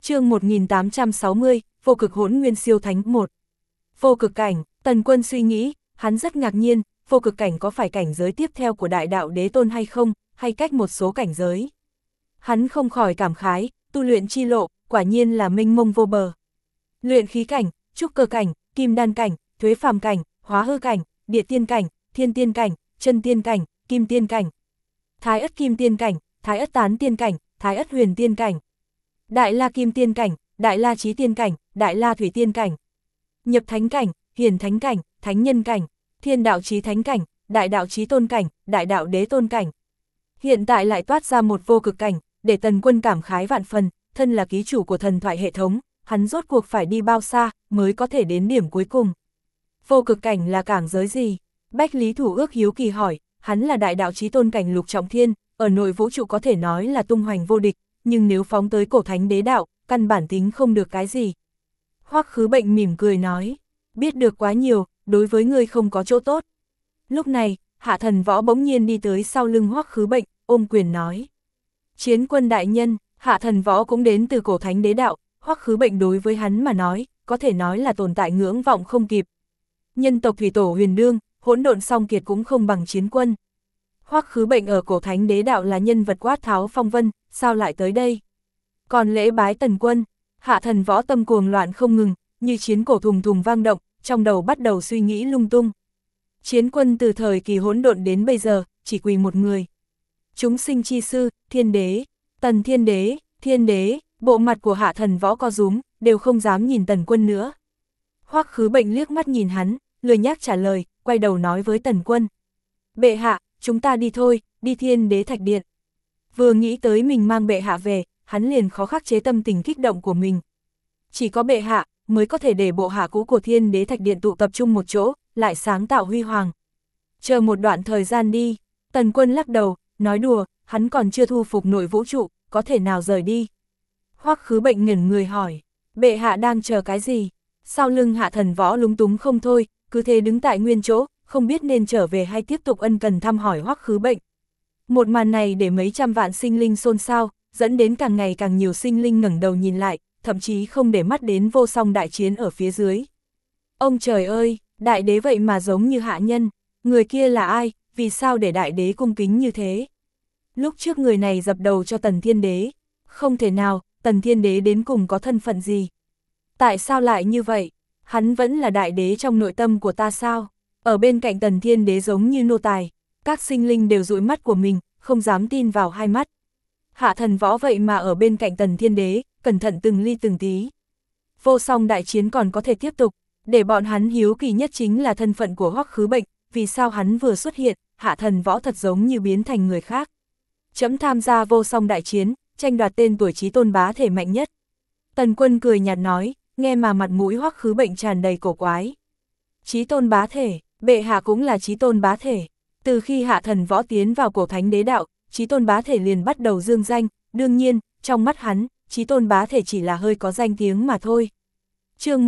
Chương 1860, Vô Cực Hỗn Nguyên Siêu Thánh 1. Vô cực cảnh, Tần Quân suy nghĩ, hắn rất ngạc nhiên, vô cực cảnh có phải cảnh giới tiếp theo của Đại Đạo Đế Tôn hay không, hay cách một số cảnh giới. Hắn không khỏi cảm khái, tu luyện chi lộ, quả nhiên là mênh mông vô bờ. Luyện khí cảnh, trúc cơ cảnh, kim đan cảnh, thuế phàm cảnh, hóa hư cảnh, địa tiên cảnh, thiên tiên cảnh, chân tiên cảnh, kim tiên cảnh, thái ất kim tiên cảnh, thái ất tán tiên cảnh, thái ất huyền tiên cảnh, đại la kim tiên cảnh, đại la chí tiên cảnh, đại la thủy tiên cảnh, nhập thánh cảnh, hiển thánh cảnh, thánh nhân cảnh, thiên đạo chí thánh cảnh, đại đạo chí tôn cảnh, đại đạo đế tôn cảnh. Hiện tại lại toát ra một vô cực cảnh, để Tần Quân cảm khái vạn phần, thân là ký chủ của thần thoại hệ thống, hắn rốt cuộc phải đi bao xa mới có thể đến điểm cuối cùng. Vô cực cảnh là cảnh giới gì? Bách Lý Thủ Ước hiếu kỳ hỏi, hắn là đại đạo chí tôn cảnh lục trọng thiên, ở nội vũ trụ có thể nói là tung hoành vô địch, nhưng nếu phóng tới cổ thánh đế đạo, căn bản tính không được cái gì. Hoắc Khứ Bệnh mỉm cười nói, biết được quá nhiều, đối với ngươi không có chỗ tốt. Lúc này, Hạ Thần Võ bỗng nhiên đi tới sau lưng Hoắc Khứ Bệnh, ôm quyền nói. Chiến quân đại nhân, Hạ Thần Võ cũng đến từ cổ thánh đế đạo, Hoắc Khứ Bệnh đối với hắn mà nói, có thể nói là tồn tại ngưỡng vọng không kịp. Nhân tộc thủy tổ huyền đương, hỗn độn song kiệt cũng không bằng chiến quân. Hoắc Khứ Bệnh ở cổ thánh đế đạo là nhân vật quát tháo phong vân, sao lại tới đây? Còn lễ bái Tần Quân, Hạ Thần Võ tâm cuồng loạn không ngừng, như chiến cổ thùng thùng vang động, trong đầu bắt đầu suy nghĩ lung tung. Chiến quân từ thời kỳ hỗn độn đến bây giờ, chỉ quỳ một người. Chúng sinh chi sư, thiên đế, Tần thiên đế, bộ mặt của Hạ Thần Võ co rúm, đều không dám nhìn Tần Quân nữa. Hoắc Khứ Bệnh liếc mắt nhìn hắn, lười nhác trả lời, quay đầu nói với Tần Quân. Bệ hạ, chúng ta đi thôi, đi Thiên Đế Thạch Điện. Vừa nghĩ tới mình mang bệ hạ về, hắn liền khó khắc chế tâm tình kích động của mình. Chỉ có bệ hạ mới có thể để bộ hạ cũ của Thiên Đế Thạch Điện tụ tập trung một chỗ, lại sáng tạo huy hoàng. Chờ một đoạn thời gian đi, Tần Quân lắc đầu, nói đùa, hắn còn chưa thu phục nội vũ trụ, có thể nào rời đi. Hoắc Khứ Bệnh ngẩn người hỏi, bệ hạ đang chờ cái gì? Sau lưng Hạ Thần Võ lúng túng không thôi, cứ thế đứng tại nguyên chỗ, không biết nên trở về hay tiếp tục ân cần thăm hỏi Hoắc Khứ Bệnh. Một màn này để mấy trăm vạn sinh linh xôn xao, dẫn đến càng ngày càng nhiều sinh linh ngẩng đầu nhìn lại, thậm chí không để mắt đến vô song đại chiến ở phía dưới. Ông trời ơi, đại đế vậy mà giống như hạ nhân, người kia là ai, vì sao để đại đế cung kính như thế? Lúc trước người này dập đầu cho Tần Thiên Đế, không thể nào, Tần Thiên Đế đến cùng có thân phận gì? Tại sao lại như vậy? Hắn vẫn là đại đế trong nội tâm của ta sao? Ở bên cạnh Tần Thiên Đế giống như nô tài, các sinh linh đều dụi mắt của mình, không dám tin vào hai mắt. Hạ Thần Võ vậy mà ở bên cạnh Tần Thiên Đế, cẩn thận từng ly từng tí. Vô song đại chiến còn có thể tiếp tục, để bọn hắn hiếu kỳ nhất chính là thân phận của Hoắc Khứ Bệnh, vì sao hắn vừa xuất hiện, Hạ Thần Võ thật giống như biến thành người khác. Chấm tham gia vô song đại chiến, tranh đoạt tên tuổi chí tôn bá thể mạnh nhất. Tần Quân cười nhạt nói, nghe mà mặt mũi Hoắc Khứ Bệnh tràn đầy cổ quái. Chí tôn bá thể, bệ hạ cũng là chí tôn bá thể. Từ khi Hạ Thần Võ tiến vào cổ thánh đế đạo, chí tôn bá thể liền bắt đầu dương danh, đương nhiên, trong mắt hắn, chí tôn bá thể chỉ là hơi có danh tiếng mà thôi. Chương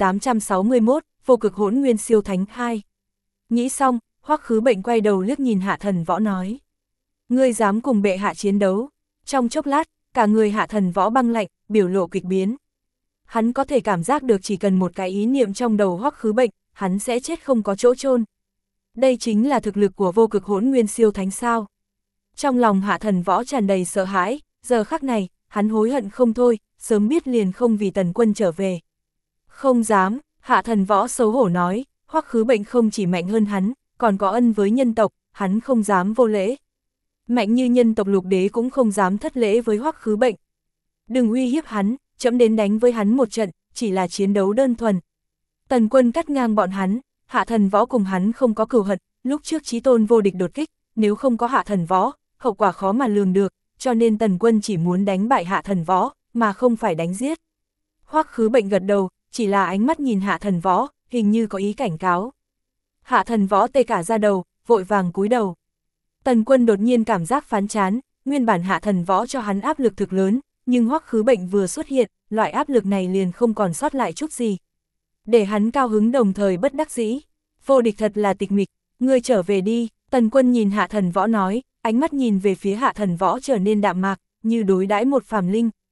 1861, Vô Cực Hỗn Nguyên Siêu Thánh 2. Nghĩ xong, Hoắc Khứ Bệnh quay đầu liếc nhìn Hạ Thần Võ nói. Ngươi dám cùng bệ hạ chiến đấu? Trong chốc lát, cả người Hạ Thần Võ băng lạnh, biểu lộ kịch biến. Hắn có thể cảm giác được chỉ cần một cái ý niệm trong đầu Hoắc Khứ Bệnh, hắn sẽ chết không có chỗ chôn. Đây chính là thực lực của Vô Cực Hỗn Nguyên Siêu Thánh sao? Trong lòng Hạ Thần Võ tràn đầy sợ hãi, giờ khắc này, hắn hối hận không thôi, sớm biết liền không vì Tần Quân trở về. Không dám, Hạ Thần Võ xấu hổ nói, Hoắc Khứ Bệnh không chỉ mạnh hơn hắn, còn có ân với nhân tộc, hắn không dám vô lễ. Mạnh như nhân tộc lục đế cũng không dám thất lễ với Hoắc Khứ Bệnh. Đừng uy hiếp hắn, chấm đến đánh với hắn một trận, chỉ là chiến đấu đơn thuần. Tần Quân cắt ngang bọn hắn, Hạ Thần Võ cùng hắn không có cừu hận, lúc trước chí tôn vô địch đột kích, nếu không có Hạ Thần Võ, hậu quả khó mà lường được, cho nên Tần Quân chỉ muốn đánh bại Hạ Thần Võ, mà không phải đánh giết. Hoắc Khứ Bệnh gật đầu, chỉ là ánh mắt nhìn Hạ Thần Võ, hình như có ý cảnh cáo. Hạ Thần Võ tê cả da đầu, vội vàng cúi đầu. Tần Quân đột nhiên cảm giác phán chán, nguyên bản Hạ Thần Võ cho hắn áp lực thực lớn, nhưng Hoắc Khứ Bệnh vừa xuất hiện, loại áp lực này liền không còn sót lại chút gì. Để hắn cao hứng đồng thời bất đắc dĩ. Vô địch thật là tịch mịch, ngươi trở về đi. Tần Quân nhìn Hạ Thần Võ nói, ánh mắt nhìn về phía Hạ Thần Võ trở nên đạm mạc, như đối đãi một phàm linh.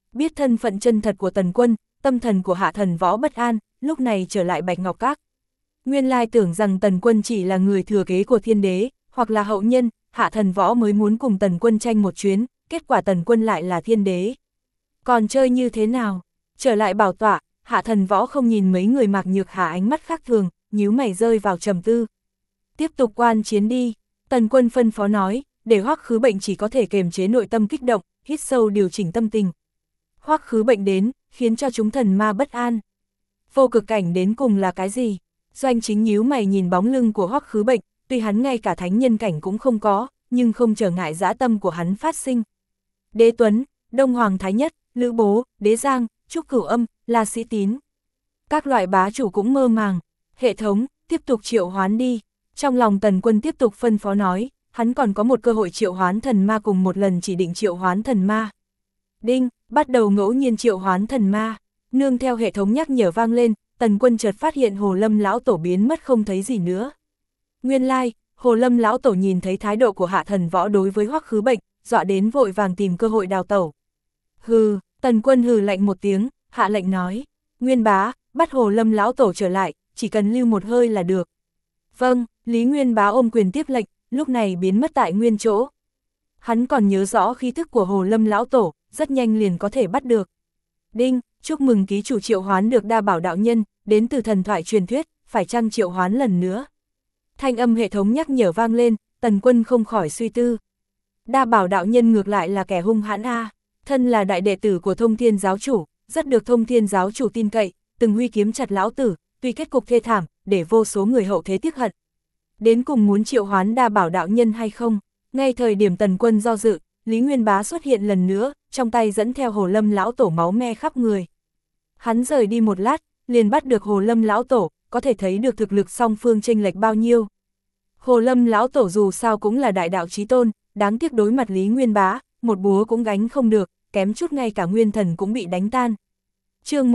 Biết thân phận chân thật của Tần Quân, tâm thần của Hạ Thần Võ bất an, lúc này trở lại Bạch Ngọc Các. Nguyên lai tưởng rằng Tần Quân chỉ là người thừa kế của thiên đế, hoặc là hậu nhân, Hạ Thần Võ mới muốn cùng Tần Quân tranh một chuyến, kết quả Tần Quân lại là thiên đế. Còn chơi như thế nào? Trở lại bảo tọa, Hạ Thần Võ không nhìn mấy người Mạc Nhược Hà ánh mắt khác thường, nhíu mày rơi vào trầm tư. Tiếp tục quan chiến đi, Tần Quân phân phó nói, để Hoắc Khứ Bệnh chỉ có thể kiềm chế nội tâm kích động, hít sâu điều chỉnh tâm tình. Hoắc Khứ Bệnh đến, khiến cho chúng thần ma bất an. Vô cực cảnh đến cùng là cái gì? Doanh Chính nhíu mày nhìn bóng lưng của Hoắc Khứ Bệnh, tuy hắn ngay cả thánh nhân cảnh cũng không có, nhưng không trở ngại dã tâm của hắn phát sinh. Đế Tuấn, Đông Hoàng Thái Nhất, Lữ Bố, Đế Giang, Trúc Cửu Âm, La Sĩ Tín. Các loại bá chủ cũng mơ màng. Hệ thống, tiếp tục triệu hoán đi. Trong lòng Tần Quân tiếp tục phân phó nói, hắn còn có một cơ hội triệu hoán thần ma cùng một lần chỉ định triệu hoán thần ma. Đinh, bắt đầu ngẫu nhiên triệu hoán thần ma. Nương theo hệ thống nhắc nhở vang lên, Tần Quân chợt phát hiện Hồ Lâm lão tổ biến mất không thấy gì nữa. Nguyên lai, Hồ Lâm lão tổ nhìn thấy thái độ của Hạ Thần Võ đối với Hoắc Khứ Bệnh, dọa đến vội vàng tìm cơ hội đào tẩu. Hừ, Tần Quân hừ lạnh một tiếng, hạ lệnh nói, Nguyên Bá, bắt Hồ Lâm lão tổ trở lại, chỉ cần lưu một hơi là được. Vâng, Lý Nguyên Bá ôm quyền tiếp lệnh, lúc này biến mất tại nguyên chỗ. Hắn còn nhớ rõ khí thức của Hồ Lâm lão tổ, rất nhanh liền có thể bắt được. Đinh, chúc mừng ký chủ triệu hoán được Đa Bảo đạo nhân, đến từ thần thoại truyền thuyết, phải chăng triệu hoán lần nữa. Thanh âm hệ thống nhắc nhở vang lên, Tần Quân không khỏi suy tư. Đa Bảo đạo nhân ngược lại là kẻ hung hãn a, thân là đại đệ tử của Thông Thiên giáo chủ, rất được Thông Thiên giáo chủ tin cậy, từng huy kiếm chặt lão tử, tuy kết cục thê thảm, để vô số người hậu thế tiếc hận. Đến cùng muốn triệu hoán Đa Bảo đạo nhân hay không? Ngay thời điểm Tần Quân do dự, Lý Nguyên Bá xuất hiện lần nữa, trong tay dẫn theo Hồ Lâm lão tổ máu me khắp người. Hắn rời đi một lát, liền bắt được Hồ Lâm lão tổ, có thể thấy được thực lực song phương chênh lệch bao nhiêu. Hồ Lâm lão tổ dù sao cũng là đại đạo chí tôn, đáng tiếc đối mặt Lý Nguyên Bá, một búa cũng gánh không được, kém chút ngay cả nguyên thần cũng bị đánh tan. Chương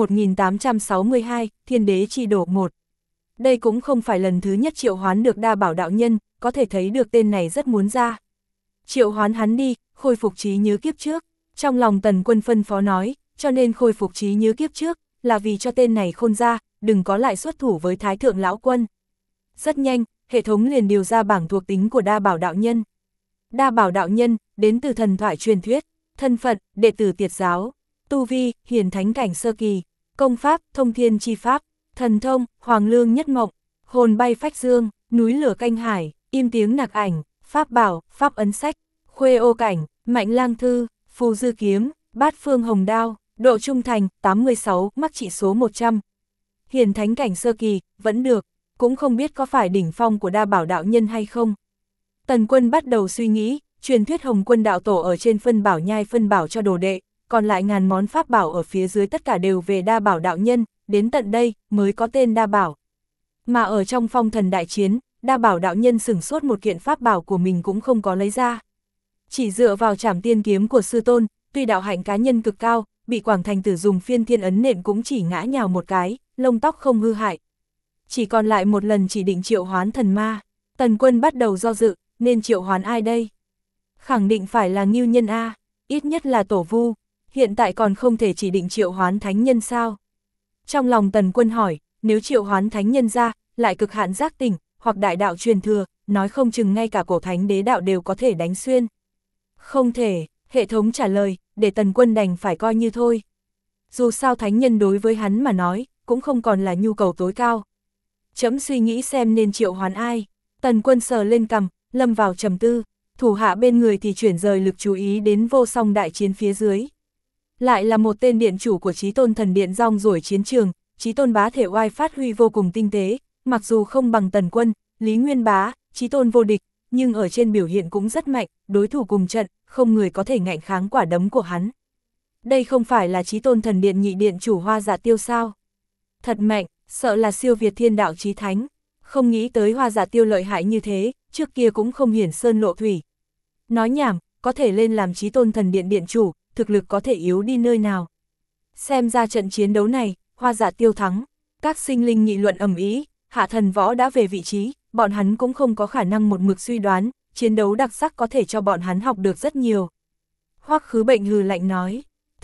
1862, Thiên Đế Chi Đổ 1. Đây cũng không phải lần thứ nhất triệu hoán được Đa Bảo đạo nhân, có thể thấy được tên này rất muốn ra. Triệu hoán hắn đi, khôi phục trí nhớ kiếp trước. Trong lòng Tần Quân phân phó nói, cho nên khôi phục trí nhớ kiếp trước, là vì cho tên này khôn ra, đừng có lại xuất thủ với Thái Thượng Lão Quân. Rất nhanh, hệ thống liền điều ra bảng thuộc tính của Đa Bảo đạo nhân. Đa Bảo đạo nhân, đến từ thần thoại truyền thuyết, thân phận, đệ tử Tiệt giáo, tu vi, hiển thánh cảnh sơ kỳ, công pháp, thông thiên chi pháp, thần thông, hoàng lương nhất mộng, hồn bay phách dương, núi lửa canh hải, im tiếng nặc ảnh, pháp bảo, pháp ấn sách, khuê ô cảnh, mạnh lang thư, phù dư kiếm, bát phương hồng đao, độ trung thành, 86, mắc trị số 100. Hiển thánh cảnh sơ kỳ, vẫn được, cũng không biết có phải đỉnh phong của Đa Bảo đạo nhân hay không. Tần Quân bắt đầu suy nghĩ, truyền thuyết Hồng Quân đạo tổ ở trên phân bảo nhai phân bảo cho đồ đệ, còn lại ngàn món pháp bảo ở phía dưới tất cả đều về Đa Bảo đạo nhân, đến tận đây mới có tên Đa Bảo. Mà ở trong phong thần đại chiến, Đa Bảo đạo nhân sửng sốt một kiện pháp bảo của mình cũng không có lấy ra. Chỉ dựa vào trảm tiên kiếm của sư tôn, tuy đạo hạnh cá nhân cực cao, bị Quảng Thành Tử dùng phiên thiên ấn nện cũng chỉ ngã nhào một cái, lông tóc không hư hại. Chỉ còn lại một lần chỉ định triệu hoán thần ma. Tần Quân bắt đầu do dự, nên triệu hoán ai đây? Khẳng định phải là Ngưu Nhân A, ít nhất là Tổ Vu, hiện tại còn không thể chỉ định triệu hoán thánh nhân sao? Trong lòng Tần Quân hỏi, nếu triệu hoán thánh nhân ra, lại cực hạn giác tỉnh, hoặc đại đạo truyền thừa, nói không chừng ngay cả cổ thánh đế đạo đều có thể đánh xuyên. Không thể, hệ thống trả lời, để Tần Quân đành phải coi như thôi. Dù sao thánh nhân đối với hắn mà nói, cũng không còn là nhu cầu tối cao. Chấm suy nghĩ xem nên triệu hoán ai. Tần Quân sờ lên cằm, lâm vào trầm tư, thủ hạ bên người thì chuyển rời lực chú ý đến vô song đại chiến phía dưới. Lại là một tên điện chủ của Chí Tôn Thần Điện rong ruổi chiến trường, Chí Tôn bá thể oai phát huy vô cùng tinh tế, mặc dù không bằng Tần Quân, Lý Nguyên Bá, Chí Tôn vô địch, nhưng ở trên biểu hiện cũng rất mạnh, đối thủ cùng trận, không người có thể ngạnh kháng quả đấm của hắn. Đây không phải là Chí Tôn Thần Điện nhị điện chủ Hoa Dạ Tiêu sao? Thật mạnh, sợ là siêu việt thiên đạo chí thánh. Không nghĩ tới Hoa Dạ Tiêu lợi hại như thế, trước kia cũng không hiển sơn lộ thủy. Nói nhảm, có thể lên làm Chí Tôn Thần Điện điện chủ, thực lực có thể yếu đi nơi nào. Xem ra trận chiến đấu này, Hoa Dạ Tiêu thắng. Các sinh linh nghị luận ầm ĩ, Hạ Thần Võ đã về vị trí, bọn hắn cũng không có khả năng một mực suy đoán, chiến đấu đặc sắc có thể cho bọn hắn học được rất nhiều. Hoắc Khứ Bệnh hừ lạnh nói,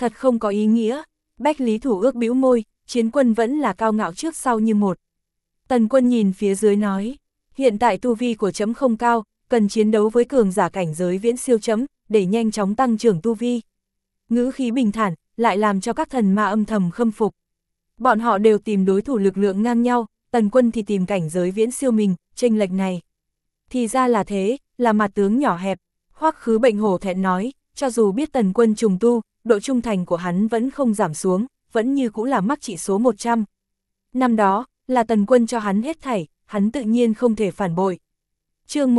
thật không có ý nghĩa. Bách Lý Thủ Ước bĩu môi, chiến quân vẫn là cao ngạo trước sau như một. Tần Quân nhìn phía dưới nói, hiện tại tu vi của chấm không cao, cần chiến đấu với cường giả cảnh giới viễn siêu chấm, để nhanh chóng tăng trưởng tu vi. Ngữ khí bình thản, lại làm cho các thần ma âm thầm khâm phục. Bọn họ đều tìm đối thủ lực lượng ngang nhau, Tần Quân thì tìm cảnh giới viễn siêu mình, chênh lệch này. Thì ra là thế, là mặt tướng nhỏ hẹp. Hoắc Khứ Bệnh hổ thẹn nói, cho dù biết Tần Quân trùng tu, độ trung thành của hắn vẫn không giảm xuống, vẫn như cũ là mắc trị số 100. Năm đó, là Tần Quân cho hắn hết thảy, hắn tự nhiên không thể phản bội. Chương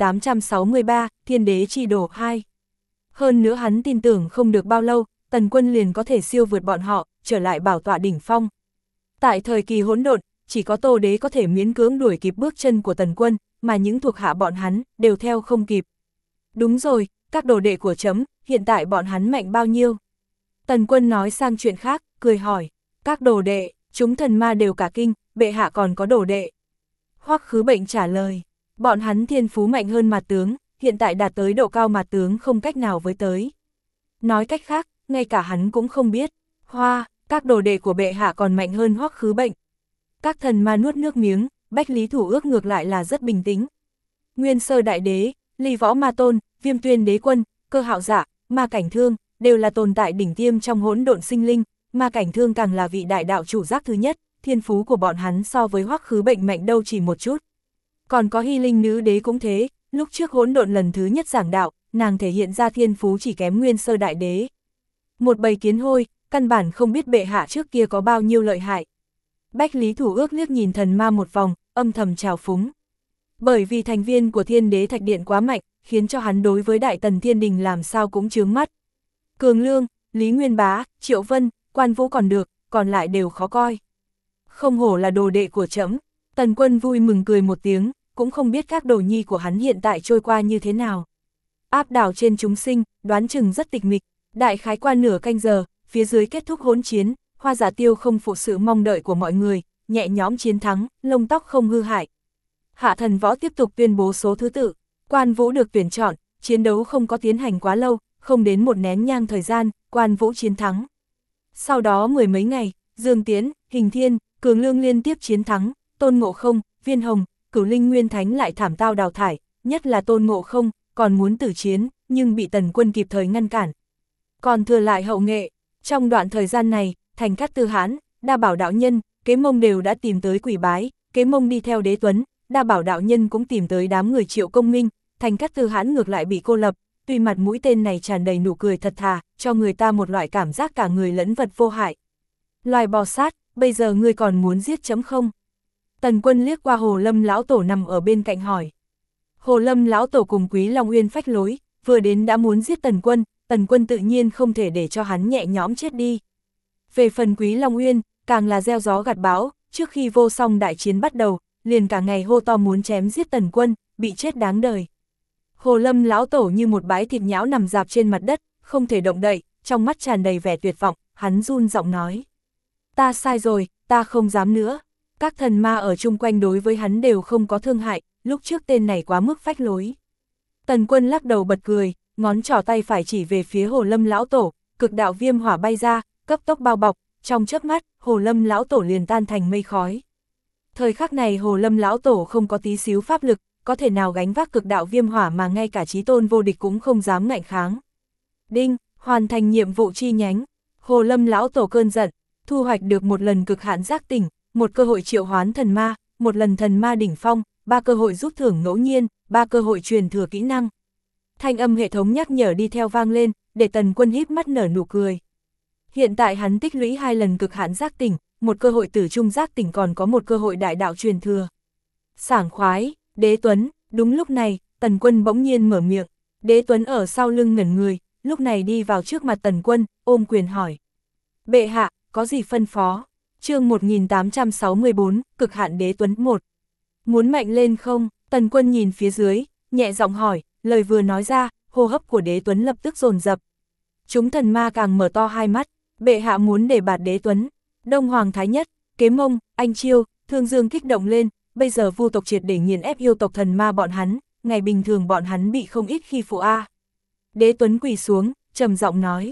1863, Thiên Đế Chi Đổ 2. Hơn nữa hắn tin tưởng không được bao lâu, Tần Quân liền có thể siêu vượt bọn họ, trở lại bảo tọa đỉnh phong. Tại thời kỳ hỗn độn, chỉ có Tô Đế có thể miễn cưỡng đuổi kịp bước chân của Tần Quân, mà những thuộc hạ bọn hắn đều theo không kịp. Đúng rồi, các đồ đệ của chấm, hiện tại bọn hắn mạnh bao nhiêu? Tần Quân nói sang chuyện khác, cười hỏi, các đồ đệ, chúng thần ma đều cả kinh, bệ hạ còn có đồ đệ. Hoắc Khứ Bệnh trả lời, bọn hắn thiên phú mạnh hơn mặt tướng, hiện tại đạt tới độ cao mặt tướng không cách nào với tới. Nói cách khác, ngay cả hắn cũng không biết, các đồ đệ của bệ hạ còn mạnh hơn Hoắc Khứ Bệnh. Các thần ma nuốt nước miếng, Bách Lý Thủ Ước ngược lại là rất bình tĩnh. Nguyên Sơ Đại Đế, Ly Võ Ma Tôn, Viêm Tuyên Đế Quân, Cơ Hạo Dạ, Ma Cảnh Thương, đều là tồn tại đỉnh tiêm trong hỗn độn sinh linh, Ma Cảnh Thương càng là vị đại đạo chủ giác thứ nhất, thiên phú của bọn hắn so với Hoắc Khứ Bệnh mạnh đâu chỉ một chút. Còn có Hy Linh Nữ Đế cũng thế, lúc trước hỗn độn lần thứ nhất giảng đạo, nàng thể hiện ra thiên phú chỉ kém Nguyên Sơ Đại Đế. Một bầy kiến hôi, căn bản không biết bệ hạ trước kia có bao nhiêu lợi hại. Bách Lý Thủ Ước liếc nhìn thần ma một vòng, âm thầm trào phúng. Bởi vì thành viên của Thiên Đế Thạch Điện quá mạnh, khiến cho hắn đối với Đại Tần Thiên Đình làm sao cũng chướng mắt. Cường Lương, Lý Nguyên Bá, Triệu Vân, Quan Vũ còn được, còn lại đều khó coi. Không hổ là đồ đệ của trẫm. Tần Quân vui mừng cười một tiếng, cũng không biết các đồ nhi của hắn hiện tại trôi qua như thế nào. Áp đảo trên chúng sinh, đoán chừng rất tịch mịch. Đại khái qua nửa canh giờ, phía dưới kết thúc hỗn chiến, Hoa Giả Tiêu không phụ sự mong đợi của mọi người, nhẹ nhõm chiến thắng, lông tóc không hư hại. Hạ Thần Võ tiếp tục tuyên bố số thứ tự, Quan Vũ được tuyển chọn, chiến đấu không có tiến hành quá lâu, không đến một nén nhang thời gian, Quan Vũ chiến thắng. Sau đó mười mấy ngày, Dương Tiễn, Hình Thiên, Cường Lương liên tiếp chiến thắng, Tôn Ngộ Không, Viên Hồng, Cửu Linh Nguyên Thánh lại thảm tao đào thải, nhất là Tôn Ngộ Không, còn muốn tử chiến, nhưng bị Tần Quân kịp thời ngăn cản. Còn thừa lại hậu nghệ, trong đoạn thời gian này, Thành Cát Tư Hãn, Đa Bảo đạo nhân, Kế Mông đều đã tìm tới quỷ bái, Kế Mông đi theo Đế Tuấn, Đa Bảo đạo nhân cũng tìm tới đám người Triệu Công Minh, Thành Cát Tư Hãn ngược lại bị cô lập, tuy mặt mũi tên này tràn đầy nụ cười thật thà, cho người ta một loại cảm giác cả người lẫn vật vô hại. Loài bò sát, bây giờ ngươi còn muốn giết chấm không? Tần Quân liếc qua Hồ Lâm lão tổ nằm ở bên cạnh hỏi. Hồ Lâm lão tổ cùng Quý Long Uyên phách lối, vừa đến đã muốn giết Tần Quân tự nhiên không thể để cho hắn nhẹ nhõm chết đi. Về phần Quý Long Uyên, càng là gieo gió gặt bão, trước khi vô song đại chiến bắt đầu, liền cả ngày hô to muốn chém giết Tần Quân, bị chết đáng đời. Hồ Lâm lão tổ như một bãi thịt nhão nằm rạp trên mặt đất, không thể động đậy, trong mắt tràn đầy vẻ tuyệt vọng, hắn run giọng nói. Ta sai rồi, ta không dám nữa. Các thần ma ở chung quanh đối với hắn đều không có thương hại, lúc trước tên này quá mức phách lối. Tần Quân lắc đầu bật cười, ngón trỏ tay phải chỉ về phía Hồ Lâm lão tổ, cực đạo viêm hỏa bay ra, cấp tốc bao bọc, trong chớp mắt, Hồ Lâm lão tổ liền tan thành mây khói. Thời khắc này Hồ Lâm lão tổ không có tí xíu pháp lực, có thể nào gánh vác cực đạo viêm hỏa mà ngay cả chí tôn vô địch cũng không dám ngạnh kháng. Đinh, hoàn thành nhiệm vụ chi nhánh. Hồ Lâm lão tổ cơn giận, thu hoạch được một lần cực hạn giác tỉnh, một cơ hội triệu hoán thần ma, một lần thần ma đỉnh phong, 3 cơ hội rút thưởng ngẫu nhiên, 3 cơ hội truyền thừa kỹ năng. Thanh âm hệ thống nhắc nhở đi theo vang lên, để Tần Quân híp mắt nở nụ cười. Hiện tại hắn tích lũy 2 lần cực hạn giác tỉnh, một cơ hội tử trung giác tỉnh còn có một cơ hội đại đạo truyền thừa. Sảng khoái, Đế Tuấn, đúng lúc này, Tần Quân bỗng nhiên mở miệng. Đế Tuấn ở sau lưng ngẩn người, lúc này đi vào trước mặt Tần Quân, ôm quyền hỏi. Bệ hạ, có gì phân phó? Chương 1864, cực hạn Đế Tuấn 1. Muốn mạnh lên không? Tần Quân nhìn phía dưới, nhẹ giọng hỏi, lời vừa nói ra, hô hấp của Đế Tuấn lập tức dồn dập. Chúng thần ma càng mở to hai mắt, bệ hạ muốn để bạt Đế Tuấn. Đông Hoàng Thái Nhất, Kế Mông, Anh Chiêu, Thương Dương kích động lên, bây giờ Vu tộc triệt để nghiền ép yêu tộc thần ma bọn hắn, ngày bình thường bọn hắn bị không ít khi phụ a. Đế Tuấn quỳ xuống, trầm giọng nói,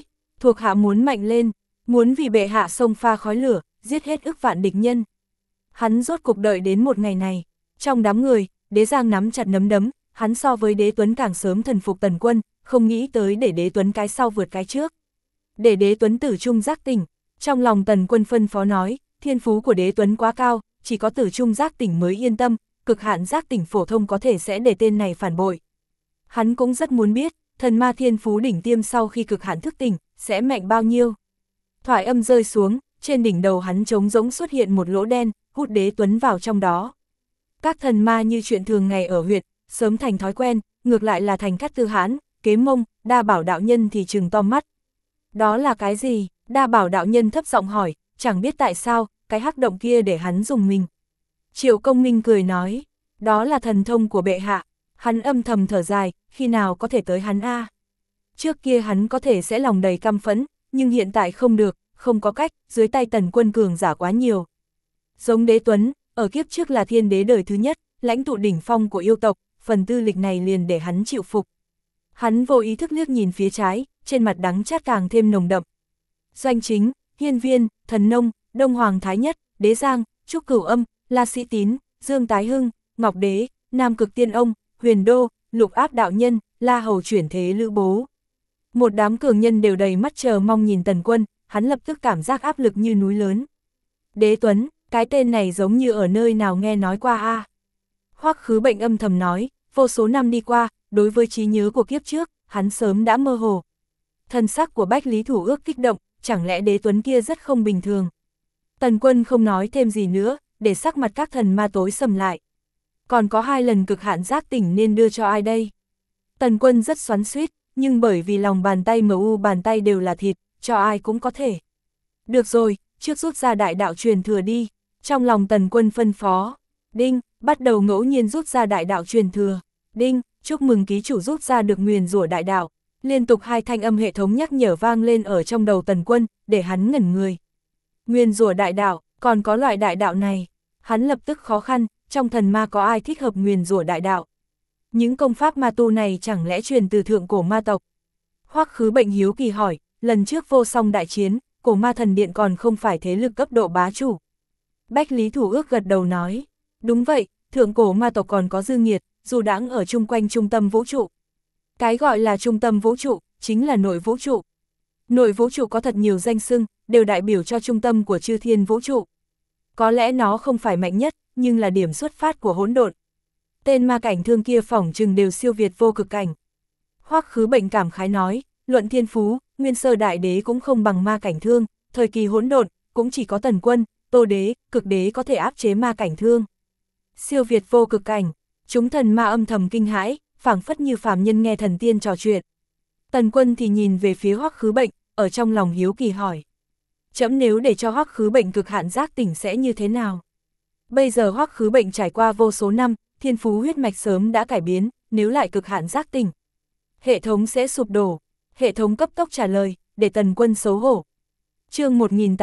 Thuộc hạ muốn mạnh lên, muốn vì bệ hạ xông pha khói lửa, giết hết ức vạn địch nhân. Hắn rốt cục đợi đến một ngày này. Trong đám người, Đế Giang nắm chặt nắm đấm, hắn so với Đế Tuấn càng sớm thần phục Tần Quân, không nghĩ tới để Đế Tuấn cái sau vượt cái trước. Để Đế Tuấn tử trung giác tỉnh, trong lòng Tần Quân phân phó nói, thiên phú của Đế Tuấn quá cao, chỉ có tử trung giác tỉnh mới yên tâm, cực hạn giác tỉnh phổ thông có thể sẽ để tên này phản bội. Hắn cũng rất muốn biết, thần ma thiên phú đỉnh tiêm sau khi cực hạn thức tỉnh, sẽ mạnh bao nhiêu. Thoại âm rơi xuống, trên đỉnh đầu hắn trống rỗng xuất hiện một lỗ đen, hút Đế Tuấn vào trong đó. Các thần ma như chuyện thường ngày ở huyệt, sớm thành thói quen, ngược lại là Thành Cát Tư Hãn, Kế Mông, Đa Bảo đạo nhân thì trừng to mắt. Đó là cái gì? Đa Bảo đạo nhân thấp giọng hỏi, chẳng biết tại sao, cái hắc động kia để hắn dùng mình. Triệu Công Minh cười nói, đó là thần thông của bệ hạ. Hắn âm thầm thở dài, khi nào có thể tới hắn a? Trước kia hắn có thể sẽ lòng đầy căm phẫn, nhưng hiện tại không được, không có cách, dưới tay Tần Quân cường giả quá nhiều. Giống Đế Tuấn, ở kiếp trước là thiên đế đời thứ nhất, lãnh tụ đỉnh phong của yêu tộc, phần tư lịch này liền để hắn chịu phục. Hắn vô ý thức liếc nhìn phía trái, trên mặt đắng chát càng thêm nồng đậm. Doanh Chính, Hiên Viên, Thần Nông, Đông Hoàng Thái Nhất, Đế Giang, Trúc Cửu Âm, La Sĩ Tín, Dương Tái Hưng, Ngọc Đế, Nam Cực Tiên Ông, Huyền Đô, Lục Áp đạo nhân, La Hầu chuyển thế Lữ Bố. Một đám cường nhân đều đầy mắt chờ mong nhìn Tần Quân, hắn lập tức cảm giác áp lực như núi lớn. Đế Tuấn, cái tên này giống như ở nơi nào nghe nói qua a. Hoắc Khứ Bệnh âm thầm nói, vô số năm đi qua, đối với trí nhớ của kiếp trước, hắn sớm đã mơ hồ. Thân sắc của Bách Lý Thủ Ước kích động, chẳng lẽ Đế Tuấn kia rất không bình thường. Tần Quân không nói thêm gì nữa, để sắc mặt các thần ma tối sầm lại. Còn có 2 lần cực hạn giác tỉnh nên đưa cho ai đây? Tần Quân rất xoắn xuýt, nhưng bởi vì lòng bàn tay MU bàn tay đều là thịt, cho ai cũng có thể. Được rồi, trước rút ra đại đạo truyền thừa đi. Trong lòng Tần Quân phân phó. Đinh, bắt đầu ngẫu nhiên rút ra đại đạo truyền thừa. Đinh, chúc mừng ký chủ rút ra được nguyền rủa đại đạo. Liên tục 2 thanh âm hệ thống nhắc nhở vang lên ở trong đầu Tần Quân, để hắn ngẩn người. Nguyền rủa đại đạo, còn có loại đại đạo này. Hắn lập tức khó khăn, trong thần ma có ai thích hợp nguyền rủa đại đạo. Những công pháp ma tu này chẳng lẽ truyền từ thượng cổ ma tộc? Hoắc Khứ Bệnh hiếu kỳ hỏi, lần trước vô song đại chiến, cổ ma thần điện còn không phải thế lực cấp độ bá chủ. Bách Lý Thủ Ước gật đầu nói, đúng vậy, thượng cổ ma tộc còn có dư nghiệt, dù đãng ở chung quanh trung tâm vũ trụ. Cái gọi là trung tâm vũ trụ, chính là nội vũ trụ. Nội vũ trụ có thật nhiều danh xưng, đều đại biểu cho trung tâm của chư thiên vũ trụ. Có lẽ nó không phải mạnh nhất, nhưng là điểm xuất phát của hỗn độn. Tên ma cảnh thương kia phỏng chừng đều siêu việt vô cực cảnh. Hoắc Khứ Bệnh cảm khái nói, luận thiên phú, nguyên sơ đại đế cũng không bằng ma cảnh thương, thời kỳ hỗn độn, cũng chỉ có Tần Quân, Tô đế, cực đế có thể áp chế ma cảnh thương. Siêu việt vô cực cảnh, chúng thần ma âm thầm kinh hãi, phảng phất như phàm nhân nghe thần tiên trò chuyện. Tần Quân thì nhìn về phía Hoắc Khứ Bệnh, ở trong lòng hiếu kỳ hỏi. Chấm nếu để cho Hoắc Khứ Bệnh cực hạn giác tỉnh sẽ như thế nào? Bây giờ Hoắc Khứ Bệnh trải qua vô số năm, thiên phú huyết mạch sớm đã cải biến, nếu lại cực hạn giác tỉnh, hệ thống sẽ sụp đổ. Hệ thống cấp tốc trả lời, để Tần Quân xấu hổ. Chương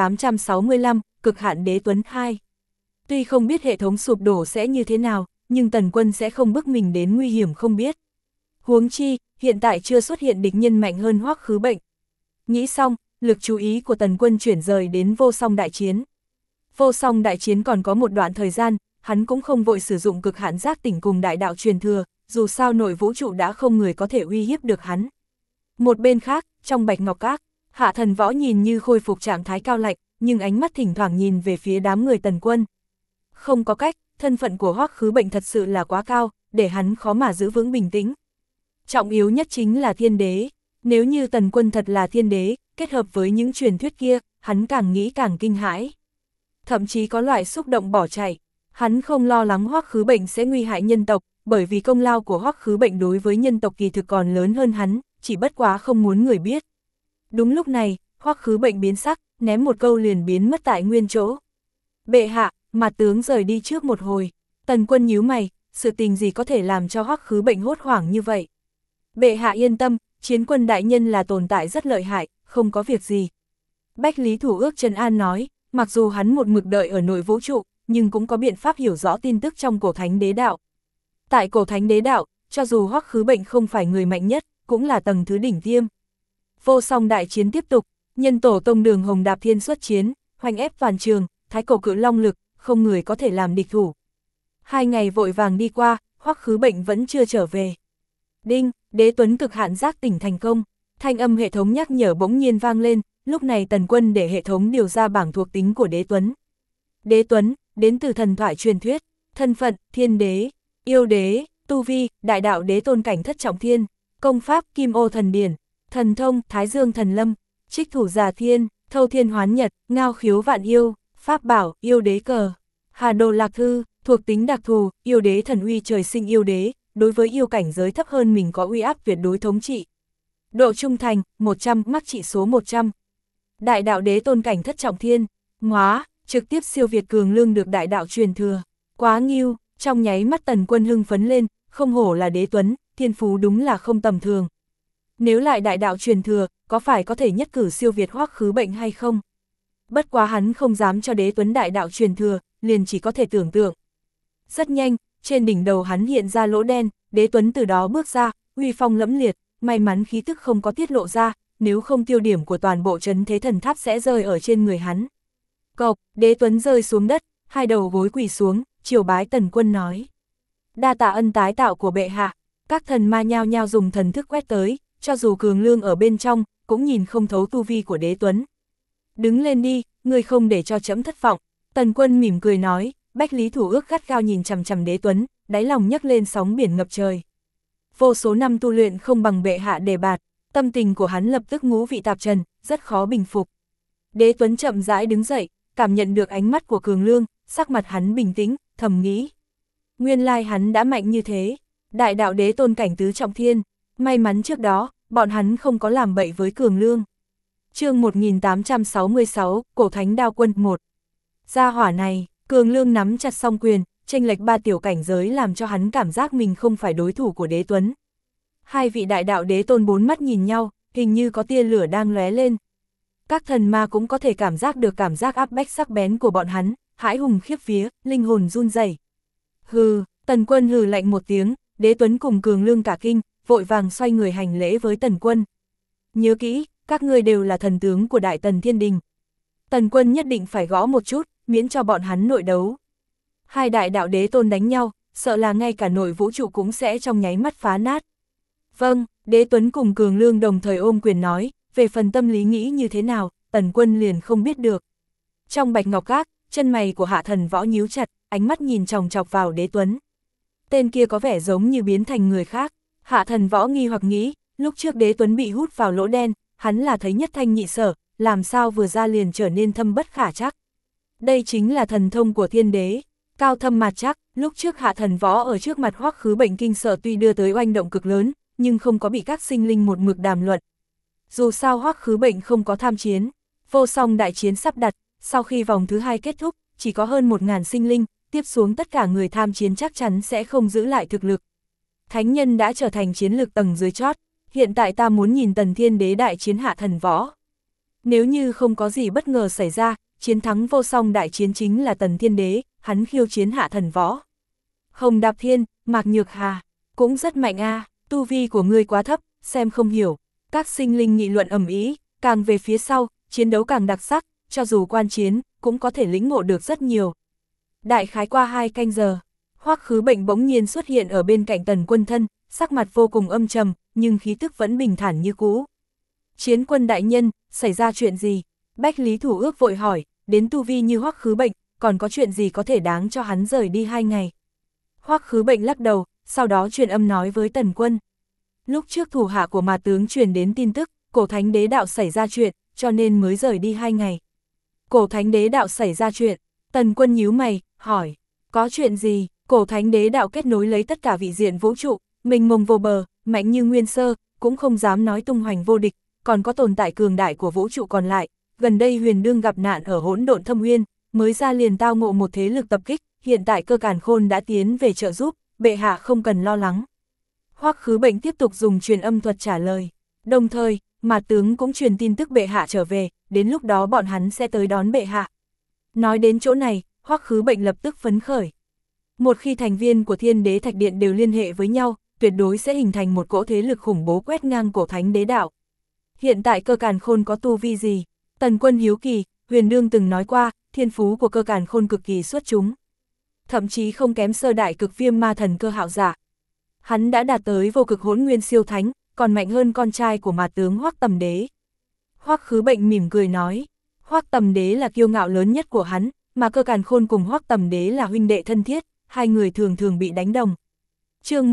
1865, cực hạn Đế Tuấn 2. Tuy không biết hệ thống sụp đổ sẽ như thế nào, nhưng Tần Quân sẽ không bức mình đến nguy hiểm không biết. Huống chi, hiện tại chưa xuất hiện địch nhân mạnh hơn Hoắc Khứ Bệnh. Nghĩ xong, lực chú ý của Tần Quân chuyển rời đến vô song đại chiến. Vô song đại chiến còn có một đoạn thời gian, hắn cũng không vội sử dụng cực hạn giác tỉnh cùng đại đạo truyền thừa, dù sao nội vũ trụ đã không người có thể uy hiếp được hắn. Một bên khác, trong Bạch Ngọc Các, Hạ Thần Võ nhìn như khôi phục trạng thái cao lạnh, nhưng ánh mắt thỉnh thoảng nhìn về phía đám người Tần Quân. Không có cách, thân phận của Hoắc Khứ Bệnh thật sự là quá cao, để hắn khó mà giữ vững bình tĩnh. Trọng yếu nhất chính là thiên đế, nếu như Tần Quân thật là thiên đế, kết hợp với những truyền thuyết kia, hắn càng nghĩ càng kinh hãi. Thậm chí có loại xúc động bỏ chạy, hắn không lo lắng Hoắc Khứ Bệnh sẽ nguy hại nhân tộc, bởi vì công lao của Hoắc Khứ Bệnh đối với nhân tộc kỳ thực còn lớn hơn hắn, chỉ bất quá không muốn người biết. Đúng lúc này, Hoắc Khứ Bệnh biến sắc, ném một câu liền biến mất tại nguyên chỗ. Bệ hạ, mặt tướng rời đi trước một hồi. Tần Quân nhíu mày, sự tình gì có thể làm cho Hoắc Khứ Bệnh hốt hoảng như vậy? Bệ hạ yên tâm, chiến quân đại nhân là tồn tại rất lợi hại, không có việc gì. Bách Lý Thủ Ước trấn an nói, mặc dù hắn một mực đợi ở nội vũ trụ, nhưng cũng có biện pháp hiểu rõ tin tức trong cổ thánh đế đạo. Tại cổ thánh đế đạo, cho dù Hoắc Khứ Bệnh không phải người mạnh nhất, cũng là tầng thứ đỉnh tiêm. Vô song đại chiến tiếp tục, nhân tổ tông Đường Hồng đạp thiên xuất chiến, hoành ép toàn trường, thái cổ cự long lực, không người có thể làm địch thủ. 2 ngày vội vàng đi qua, Hoắc Khứ Bệnh vẫn chưa trở về. Đinh, Đế Tuấn cực hạn giác tỉnh thành công. Thanh âm hệ thống nhắc nhở bỗng nhiên vang lên, lúc này Tần Quân để hệ thống điều ra bảng thuộc tính của Đế Tuấn. Đế Tuấn, đến từ thần thoại truyền thuyết, thân phận, thiên đế, yêu đế, tu vi, đại đạo đế tôn cảnh thất trọng thiên, công pháp, kim ô thần điển, thần thông, thái dương thần lâm, trích thủ giả thiên, thâu thiên hoán nhật, ngao khiếu vạn yêu, pháp bảo, yêu đế cờ, hà đồ lạc thư, thuộc tính đặc thù, yêu đế thần uy trời sinh yêu đế, đối với yêu cảnh giới thấp hơn mình có uy áp tuyệt đối thống trị. Độ trung thành, 100, mắc trị số 100. Đại đạo đế tôn cảnh thất trọng thiên, ngóa, trực tiếp siêu việt cường lương được đại đạo truyền thừa. Quá nghiêu, trong nháy mắt Tần Quân hưng phấn lên, không hổ là Đế Tuấn, thiên phú đúng là không tầm thường. Nếu lại đại đạo truyền thừa, có phải có thể nhất cử siêu việt Hoắc Khứ Bệnh hay không? Bất quá hắn không dám cho Đế Tuấn đại đạo truyền thừa, liền chỉ có thể tưởng tượng. Rất nhanh, trên đỉnh đầu hắn hiện ra lỗ đen, Đế Tuấn từ đó bước ra, uy phong lẫm liệt, may mắn khí tức không có tiết lộ ra, nếu không tiêu điểm của toàn bộ trấn thế thần tháp sẽ rơi ở trên người hắn. Cộc, Đế Tuấn rơi xuống đất, 2 đầu gối quỳ xuống, triều bái Tần Quân nói. Đa tạ ân tái tạo của bệ hạ, các thần ma nhao nhao dùng thần thức quét tới, cho dù cường lương ở bên trong, cũng nhìn không thấu tu vi của Đế Tuấn. Đứng lên đi, ngươi không để cho trẫm thất vọng, Tần Quân mỉm cười nói, Bách Lý Thủ Ước gắt gao nhìn chằm chằm Đế Tuấn, đáy lòng nhấc lên sóng biển ngập trời. Vô số năm tu luyện không bằng bệ hạ đề bạt, tâm tình của hắn lập tức ngũ vị tạp trần, rất khó bình phục. Đế Tuấn chậm rãi đứng dậy, cảm nhận được ánh mắt của cường lương, sắc mặt hắn bình tĩnh, thầm nghĩ. Nguyên lai hắn đã mạnh như thế, đại đạo đế tôn cảnh tứ trọng thiên, may mắn trước đó, bọn hắn không có làm bậy với cường lương. Chương 1866, Cổ Thánh Đao Quân 1. Gia hỏa này, cường lương nắm chặt song quyền, chênh lệch 3 tiểu cảnh giới làm cho hắn cảm giác mình không phải đối thủ của Đế Tuấn. 2 vị đại đạo đế tôn 4 mắt nhìn nhau, hình như có tia lửa đang lóe lên. Các thần ma cũng có thể cảm giác được cảm giác áp bách sắc bén của bọn hắn, hãi hùng khiếp vía, linh hồn run rẩy. Hừ, Tần Quân hừ lạnh một tiếng, Đế Tuấn cùng cường lương cả kinh, vội vàng xoay người hành lễ với Tần Quân. Nhớ kỹ, các ngươi đều là thần tướng của Đại Tần Thiên Đình. Tần Quân nhất định phải gõ một chút, miễn cho bọn hắn nội đấu. 2 đại đạo đế tôn đánh nhau, sợ là ngay cả nội vũ trụ cũng sẽ trong nháy mắt phá nát. Vâng, Đế Tuấn cùng cường lương đồng thời ôm quyền nói, về phần tâm lý nghĩ như thế nào, Tần Quân liền không biết được. Trong Bạch Ngọc Các, chân mày của Hạ Thần Võ nhíu chặt, ánh mắt nhìn chòng chọc vào Đế Tuấn. Tên kia có vẻ giống như biến thành người khác. Hạ Thần Võ nghi hoặc nghĩ, lúc trước Đế Tuấn bị hút vào lỗ đen, hắn là thấy nhất thanh nhị sở, làm sao vừa ra liền trở nên thâm bất khả trắc. Đây chính là thần thông của thiên đế, cao thâm mạt chắc. Lúc trước Hạ Thần Võ ở trước mặt Hoắc Khứ Bệnh kinh sợ tuy đưa tới oanh động cực lớn, nhưng không có bị các sinh linh một mực đàm luận. Dù sao Hoắc Khứ Bệnh không có tham chiến, vô song đại chiến sắp đặt, sau khi vòng thứ 2 kết thúc, chỉ có hơn 1000 sinh linh, tiếp xuống tất cả người tham chiến chắc chắn sẽ không giữ lại thực lực. Thánh nhân đã trở thành chiến lược tầng dưới chót, hiện tại ta muốn nhìn Tần Thiên Đế đại chiến Hạ Thần Võ. Nếu như không có gì bất ngờ xảy ra, chiến thắng vô song đại chiến chính là Tần Thiên Đế, hắn khiêu chiến Hạ Thần Võ. Hồng Đạp Thiên, Mạc Nhược Hà, cũng rất mạnh a, tu vi của ngươi quá thấp, xem không hiểu. Các sinh linh nghị luận ầm ĩ, càng về phía sau, chiến đấu càng đặc sắc, cho dù quan chiến, cũng có thể lĩnh ngộ được rất nhiều. Đại khái qua 2 canh giờ, Hoắc Khứ Bệnh bỗng nhiên xuất hiện ở bên cạnh Tần Quân thân, sắc mặt vô cùng âm trầm, nhưng khí tức vẫn bình thản như cũ. Chiến quân đại nhân, xảy ra chuyện gì? Bách Lý Thủ Ước vội hỏi, đến tu vi như Hoắc Khứ Bệnh, còn có chuyện gì có thể đáng cho hắn rời đi 2 ngày? Hoắc Khứ Bệnh lắc đầu, sau đó truyền âm nói với Tần Quân. Lúc trước thủ hạ của mà tướng truyền đến tin tức, Cổ Thánh Đế đạo xảy ra chuyện, cho nên mới rời đi 2 ngày. Cổ Thánh Đế đạo xảy ra chuyện, Tần Quân nhíu mày, hỏi, có chuyện gì? Cổ Thánh Đế đạo kết nối lấy tất cả vị diện vũ trụ, mênh mông vô bờ, mạnh như nguyên sơ, cũng không dám nói tung hoành vô địch, còn có tồn tại cường đại của vũ trụ còn lại. Gần đây Huyền Đương gặp nạn ở hỗn độn thâm uyên, mới ra liền tao ngộ một thế lực tập kích, hiện tại Cơ Càn Khôn đã tiến về trợ giúp, bệ hạ không cần lo lắng. Hoắc Khứ Bệnh tiếp tục dùng truyền âm thuật trả lời, đồng thời, mà tướng cũng truyền tin tức bệ hạ trở về, đến lúc đó bọn hắn sẽ tới đón bệ hạ. Nói đến chỗ này, Hoắc Khứ Bệnh lập tức phấn khởi. Một khi thành viên của Thiên Đế Thạch Điện đều liên hệ với nhau, tuyệt đối sẽ hình thành một cỗ thế lực khủng bố quét ngang Cổ Thánh Đế đạo. Hiện tại Cơ Càn Khôn có tu vi gì? Tần Quân hiếu kỳ, Huyền Nương từng nói qua, thiên phú của Cơ Càn Khôn cực kỳ xuất chúng. Thậm chí không kém sơ đại cực viêm ma thần Cơ Hạo giả. Hắn đã đạt tới vô cực hỗn nguyên siêu thánh, còn mạnh hơn con trai của mà tướng Hoắc Tầm Đế. Hoắc Khứ Bệnh mỉm cười nói, Hoắc Tầm Đế là kiêu ngạo lớn nhất của hắn, mà Cơ Càn Khôn cùng Hoắc Tầm Đế là huynh đệ thân thiết, hai người thường thường bị đánh đồng. Chương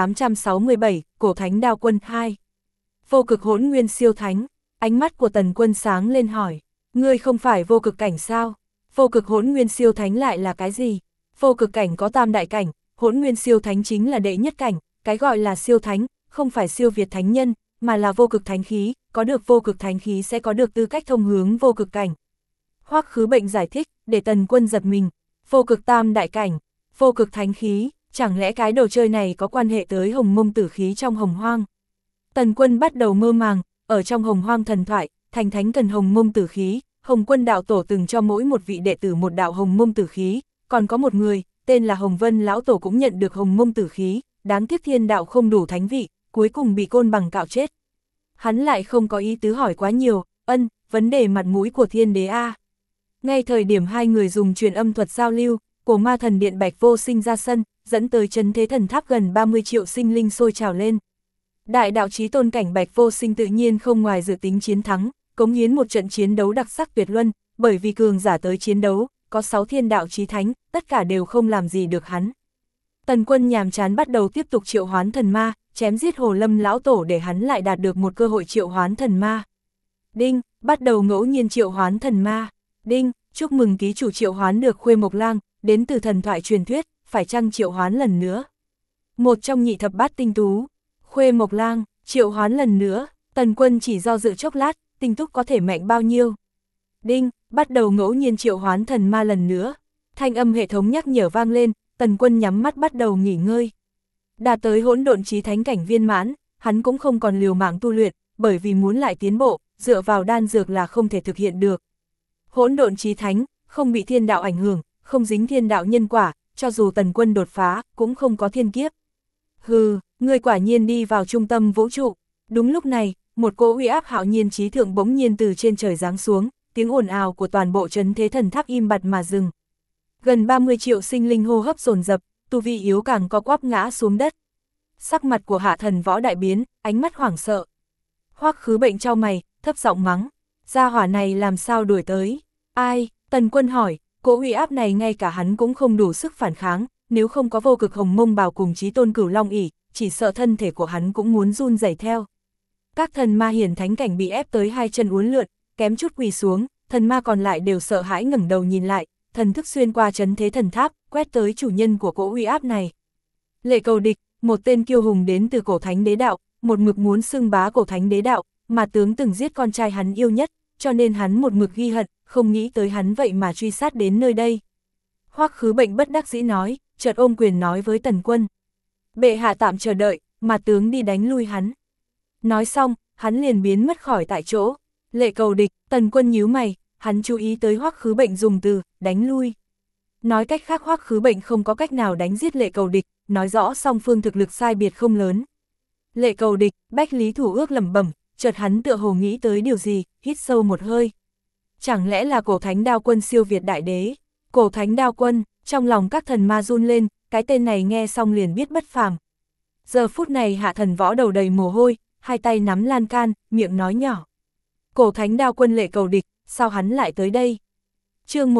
1867, Cổ Thánh Đao Quân 2. Vô cực hỗn nguyên siêu thánh, ánh mắt của Tần Quân sáng lên hỏi, ngươi không phải vô cực cảnh sao? Vô cực hỗn nguyên siêu thánh lại là cái gì? Vô cực cảnh có tam đại cảnh, hỗn nguyên siêu thánh chính là đệ nhất cảnh, cái gọi là siêu thánh, không phải siêu việt thánh nhân, mà là vô cực thánh khí, có được vô cực thánh khí sẽ có được tư cách thông hướng vô cực cảnh. Hoắc Khứ Bệnh giải thích, để Tần Quân giật mình, vô cực tam đại cảnh, vô cực thánh khí, chẳng lẽ cái đồ chơi này có quan hệ tới hồng mông tử khí trong hồng hoang? Tần Quân bắt đầu mơ màng, ở trong hồng hoang thần thoại, thành thánh cần hồng mông tử khí, Hồng Quân đạo tổ từng cho mỗi một vị đệ tử một đạo hồng mông tử khí, còn có một người, tên là Hồng Vân lão tổ cũng nhận được hồng mông tử khí, đáng tiếc thiên đạo không đủ thánh vị, cuối cùng bị côn bằng cạo chết. Hắn lại không có ý tứ hỏi quá nhiều, vấn đề mặt mũi của thiên đế a. Ngay thời điểm hai người dùng truyền âm thuật giao lưu, Cổ Ma Thần Điện Bạch Vô Sinh ra sân, dẫn tới Trấn Thế Thần Tháp gần 30 triệu sinh linh sôi trào lên. Đại đạo chí tôn cảnh Bạch Vô Sinh tự nhiên không ngoài dự tính chiến thắng, cống hiến một trận chiến đấu đặc sắc tuyệt luân, bởi vì cường giả tới chiến đấu, có 6 thiên đạo chí thánh, tất cả đều không làm gì được hắn. Tần Quân nhàm chán bắt đầu tiếp tục triệu hoán thần ma, chém giết Hồ Lâm lão tổ để hắn lại đạt được một cơ hội triệu hoán thần ma. Đinh, bắt đầu ngẫu nhiên triệu hoán thần ma. Đinh, chúc mừng ký chủ triệu hoán được Khuê Mộc Lang, đến từ thần thoại truyền thuyết, phải chăng triệu hoán lần nữa? Một trong nhị thập bát tinh tú. Khuê Mộc Lang, triệu hoán lần nữa. Tần Quân chỉ do dự chốc lát, tinh túc có thể mạnh bao nhiêu? Đinh, bắt đầu ngẫu nhiên triệu hoán thần ma lần nữa. Thanh âm hệ thống nhắc nhở vang lên, Tần Quân nhắm mắt bắt đầu nghỉ ngơi. Đạt tới hỗn độn chí thánh cảnh viên mãn, hắn cũng không còn liều mạng tu luyện, bởi vì muốn lại tiến bộ, dựa vào đan dược là không thể thực hiện được. Hỗn độn chí thánh, không bị thiên đạo ảnh hưởng, không dính thiên đạo nhân quả, cho dù Tần Quân đột phá, cũng không có thiên kiếp. Hừ, ngươi quả nhiên đi vào trung tâm vũ trụ. Đúng lúc này, một cỗ uy áp hạo nhiên chí thượng bỗng nhiên từ trên trời giáng xuống, tiếng ồn ào của toàn bộ Trấn Thế Thần Tháp im bặt mà dừng. Gần 30 triệu sinh linh hô hấp dồn dập, tu vi yếu càng co quắp ngã xuống đất. Sắc mặt của Hạ Thần Võ đại biến, ánh mắt hoảng sợ. Hoắc Khứ Bệnh chau mày, thấp giọng mắng, gia hỏa này làm sao đuổi tới? Ai? Tần Quân hỏi, cỗ uy áp này ngay cả hắn cũng không đủ sức phản kháng, nếu không có vô cực hồng mông bào cùng chí tôn cửu long ỷ, chỉ sợ thân thể của hắn cũng muốn run rẩy theo. Các thần ma hiển thánh cảnh bị ép tới hai chân uốn lượn, kém chút quỳ xuống, thần ma còn lại đều sợ hãi ngẩng đầu nhìn lại, thần thức xuyên qua Trấn Thế Thần Tháp, quét tới chủ nhân của cỗ uy áp này. Lệ Cầu Địch, một tên kiêu hùng đến từ Cổ Thánh Đế đạo, một mực muốn xưng bá Cổ Thánh Đế đạo, mà tướng từng giết con trai hắn yêu nhất, cho nên hắn một mực ghi hận, không nghĩ tới hắn vậy mà truy sát đến nơi đây. Hoắc Khứ Bệnh bất đắc dĩ nói, chợt ôm quyền nói với Tần Quân. Bệ hạ tạm chờ đợi, mà tướng đi đánh lui hắn. Nói xong, hắn liền biến mất khỏi tại chỗ. Lệ Cầu Địch, Tần Quân nhíu mày, hắn chú ý tới Hoắc Khứ Bệnh dùng từ, đánh lui. Nói cách khác Hoắc Khứ Bệnh không có cách nào đánh giết Lệ Cầu Địch, nói rõ song phương thực lực sai biệt không lớn. Lệ Cầu Địch, Bách Lý Thủ Ước lẩm bẩm, chợt hắn tựa hồ nghĩ tới điều gì, hít sâu một hơi. Chẳng lẽ là Cổ Thánh Đao Quân siêu việt đại đế? Cổ Thánh Đao Quân, trong lòng các thần ma run lên, cái tên này nghe xong liền biết bất phàm. Giờ phút này Hạ Thần Võ đầu đầy mồ hôi, hai tay nắm lan can, miệng nói nhỏ. Cổ Thánh Đao Quân Lệ Cầu Địch, sao hắn lại tới đây? Chương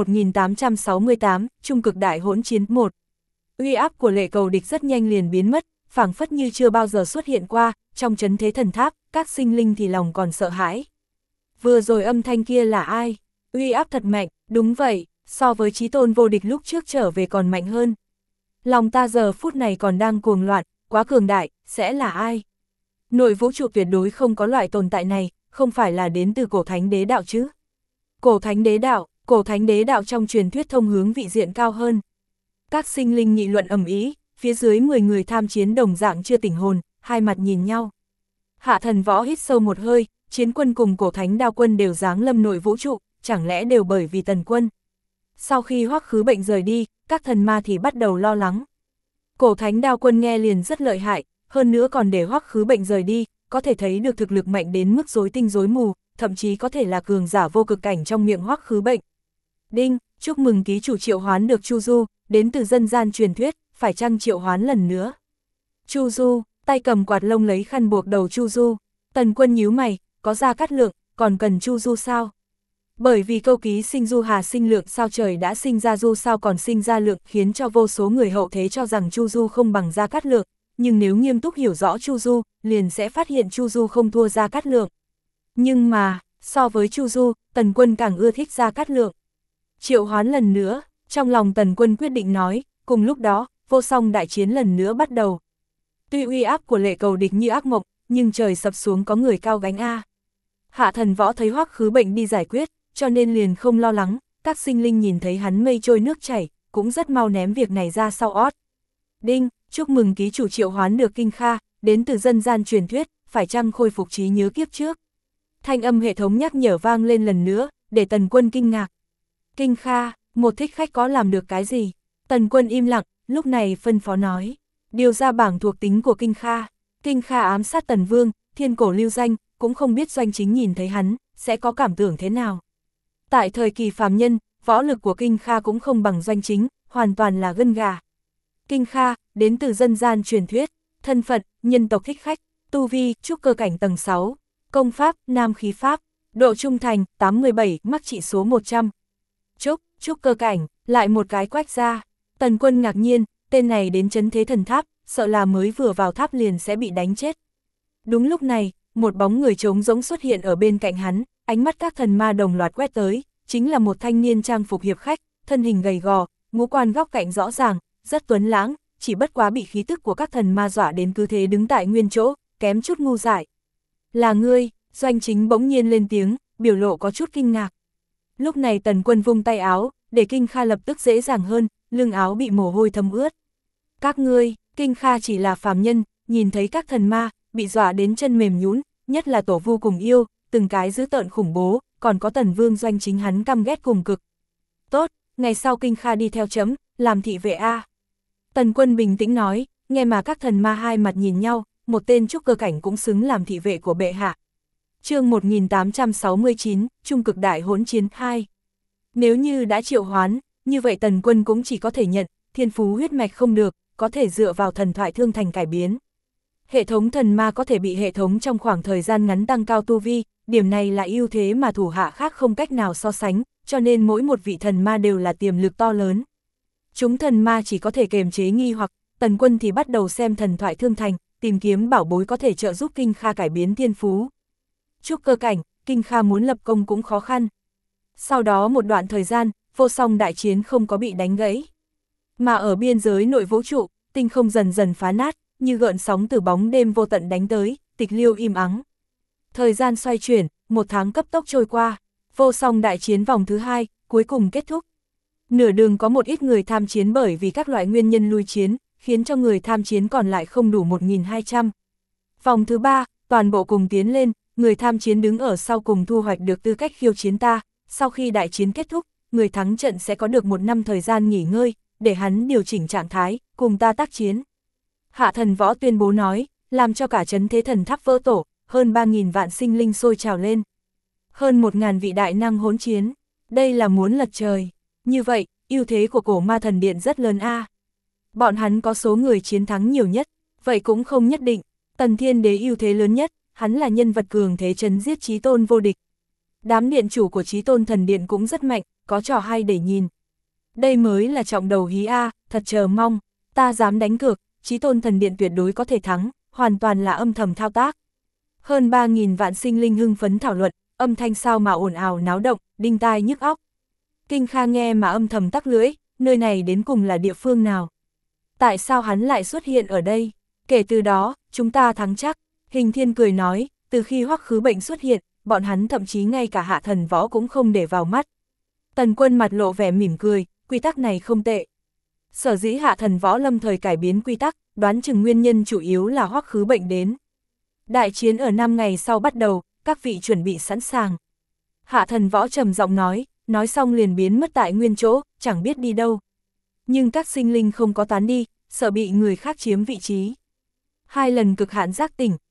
1868, Trung cực đại hỗn chiến 1. Uy áp của Lệ Cầu Địch rất nhanh liền biến mất, phảng phất như chưa bao giờ xuất hiện qua, trong Trấn Thế Thần Tháp, các sinh linh thì lòng còn sợ hãi. Vừa rồi âm thanh kia là ai? Uy áp thật mạnh, đúng vậy, so với chí tôn vô địch lúc trước trở về còn mạnh hơn. Lòng ta giờ phút này còn đang cuồng loạn, quá cường đại, sẽ là ai? Nội vũ trụ tuyệt đối không có loại tồn tại này, không phải là đến từ Cổ Thánh Đế đạo chứ? Cổ Thánh Đế đạo trong truyền thuyết thông hướng vị diện cao hơn. Các sinh linh nghị luận ầm ĩ, phía dưới 10 người tham chiến đồng dạng chưa tỉnh hồn, hai mặt nhìn nhau. Hạ Thần Võ hít sâu một hơi, chiến quân cùng Cổ Thánh Đao Quân đều giáng lâm nội vũ trụ, chẳng lẽ đều bởi vì Tần Quân? Sau khi Hoắc Khứ Bệnh rời đi, các thần ma thì bắt đầu lo lắng. Cổ Thánh Đao Quân nghe liền rất lợi hại, hơn nữa còn để Hoắc Khứ Bệnh rời đi, có thể thấy được thực lực mạnh đến mức rối tinh rối mù, thậm chí có thể là cường giả vô cực cảnh trong miệng Hoắc Khứ Bệnh. Đinh, chúc mừng ký chủ triệu hoán được Chu Du, đến từ dân gian truyền thuyết, phải chăng triệu hoán lần nữa? Chu Du, tay cầm quạt lông lấy khăn buộc đầu Chu Du. Tần Quân nhíu mày, có Gia Cát Lượng, còn cần Chu Du sao? Bởi vì câu ký sinh Du Hà sinh lượng, sao trời đã sinh ra Du sao còn sinh ra Lượng, khiến cho vô số người hậu thế cho rằng Chu Du không bằng Gia Cát Lượng, nhưng nếu nghiêm túc hiểu rõ Chu Du, liền sẽ phát hiện Chu Du không thua Gia Cát Lượng. Nhưng mà, so với Chu Du, Tần Quân càng ưa thích Gia Cát Lượng. Triệu hoán lần nữa, trong lòng Tần Quân quyết định nói, cùng lúc đó, vô song đại chiến lần nữa bắt đầu. Tuy uy áp của Lệ Cầu Địch như ác mộng, nhưng trời sập xuống có người cao gánh a. Hạ Thần Võ thấy Hoắc Khứ Bệnh đi giải quyết, cho nên liền không lo lắng, các sinh linh nhìn thấy hắn mây trôi nước chảy, cũng rất mau ném việc này ra sau ót. Đinh, chúc mừng ký chủ triệu hoán được Kinh Kha, đến từ dân gian truyền thuyết, phải chăng khôi phục trí nhớ kiếp trước? Thanh âm hệ thống nhắc nhở vang lên lần nữa, để Tần Quân kinh ngạc. Kinh Kha, một thích khách có làm được cái gì? Tần Quân im lặng, lúc này phân phó nói. Điều ra bảng thuộc tính của Kinh Kha. Kinh Kha ám sát Tần Vương, thiên cổ lưu danh, cũng không biết Doanh Chính nhìn thấy hắn, sẽ có cảm tưởng thế nào. Tại thời kỳ phàm nhân, võ lực của Kinh Kha cũng không bằng Doanh Chính, hoàn toàn là gân gà. Kinh Kha, đến từ dân gian truyền thuyết, thân phận, nhân tộc thích khách, tu vi, trúc cơ cảnh tầng 6, công pháp, nam khí pháp, độ trung thành, 87, mắc trị số 100. Trúc cơ cảnh, lại một cái quách ra. Tần Quân ngạc nhiên, tên này đến trấn thế thần tháp, sợ là mới vừa vào tháp liền sẽ bị đánh chết. Đúng lúc này, một bóng người trống rỗng xuất hiện ở bên cạnh hắn, ánh mắt các thần ma đồng loạt quét tới, chính là một thanh niên trang phục hiệp khách, thân hình gầy gò, ngũ quan góc cạnh rõ ràng, rất tuấn lãng, chỉ bất quá bị khí tức của các thần ma dọa đến cứ thế đứng tại nguyên chỗ, kém chút ngu dại. Là ngươi, Doanh Chính bỗng nhiên lên tiếng, biểu lộ có chút kinh ngạc. Lúc này Tần Quân vung tay áo, để Kinh Kha lập tức dễ dàng hơn, lưng áo bị mồ hôi thấm ướt. Các ngươi, Kinh Kha chỉ là phàm nhân, nhìn thấy các thần ma, bị dọa đến chân mềm nhũn, nhất là Tổ Vu cùng yêu, từng cái dữ tợn khủng bố, còn có Tần Vương Doanh Chính hắn căm ghét cùng cực. Tốt, ngày sau Kinh Kha đi theo chấm, làm thị vệ a. Tần Quân bình tĩnh nói, nghe mà các thần ma hai mặt nhìn nhau, một tên trúc cơ cảnh cũng xứng làm thị vệ của bệ hạ. Chương 1869, Trung cực đại hỗn chiến 2. Nếu như đã triệu hoán, như vậy Tần Quân cũng chỉ có thể nhận, thiên phú huyết mạch không được, có thể dựa vào thần thoại thương thành cải biến. Hệ thống thần ma có thể bị hệ thống trong khoảng thời gian ngắn tăng cao tu vi, điểm này là ưu thế mà thủ hạ khác không cách nào so sánh, cho nên mỗi một vị thần ma đều là tiềm lực to lớn. Chúng thần ma chỉ có thể kiềm chế nghi hoặc, Tần Quân thì bắt đầu xem thần thoại thương thành, tìm kiếm bảo bối có thể trợ giúp Kinh Kha cải biến thiên phú. Trúc cơ cảnh, Kinh Kha muốn lập công cũng khó khăn. Sau đó một đoạn thời gian, vô song đại chiến không có bị đánh gãy. Mà ở biên giới nội vũ trụ, tinh không dần dần phá nát, như gợn sóng từ bóng đêm vô tận đánh tới, tịch liêu im ắng. Thời gian xoay chuyển, một tháng cấp tốc trôi qua, vô song đại chiến vòng thứ 2, cuối cùng kết thúc. Nửa đường có một ít người tham chiến bởi vì các loại nguyên nhân lui chiến, khiến cho người tham chiến còn lại không đủ 1200. Vòng thứ 3, toàn bộ cùng tiến lên, người tham chiến đứng ở sau cùng thu hoạch được tư cách khiêu chiến ta, sau khi đại chiến kết thúc, người thắng trận sẽ có được 1 năm thời gian nghỉ ngơi, để hắn điều chỉnh trạng thái, cùng ta tác chiến. Hạ Thần Võ tuyên bố nói, làm cho cả trấn thế thần tháp vỡ tổ, hơn 3000 vạn sinh linh sôi trào lên. Hơn 1000 vị đại năng hỗn chiến, đây là muốn lật trời. Như vậy, ưu thế của cổ ma thần điện rất lớn a. Bọn hắn có số người chiến thắng nhiều nhất, vậy cũng không nhất định. Tần Thiên Đế ưu thế lớn nhất, hắn là nhân vật cường thế trấn giết Chí Tôn vô địch. Đám điện chủ của Chí Tôn thần điện cũng rất mạnh, có trò hay để nhìn. Đây mới là trọng đầu hí a, thật chờ mong, ta dám đánh cược, Chí Tôn thần điện tuyệt đối có thể thắng, hoàn toàn là âm thầm thao tác. Hơn 3000 vạn sinh linh hưng phấn thảo luận, âm thanh sao mà ồn ào náo động, đinh tai nhức óc. Kinh Kha nghe mà âm thầm tắc lưỡi, nơi này đến cùng là địa phương nào? Tại sao hắn lại xuất hiện ở đây? Kể từ đó, chúng ta thắng chắc. Hình Thiên cười nói, từ khi Hoắc Khứ Bệnh xuất hiện, bọn hắn thậm chí ngay cả Hạ Thần Võ cũng không để vào mắt. Tần Quân mặt lộ vẻ mỉm cười, quy tắc này không tệ. Sở dĩ Hạ Thần Võ lâm thời cải biến quy tắc, đoán chừng nguyên nhân chủ yếu là Hoắc Khứ Bệnh đến. Đại chiến ở 5 ngày sau bắt đầu, các vị chuẩn bị sẵn sàng. Hạ Thần Võ trầm giọng nói xong liền biến mất tại nguyên chỗ, chẳng biết đi đâu. Nhưng các sinh linh không có tán đi, sợ bị người khác chiếm vị trí. 2 lần cực hạn giác tỉnh,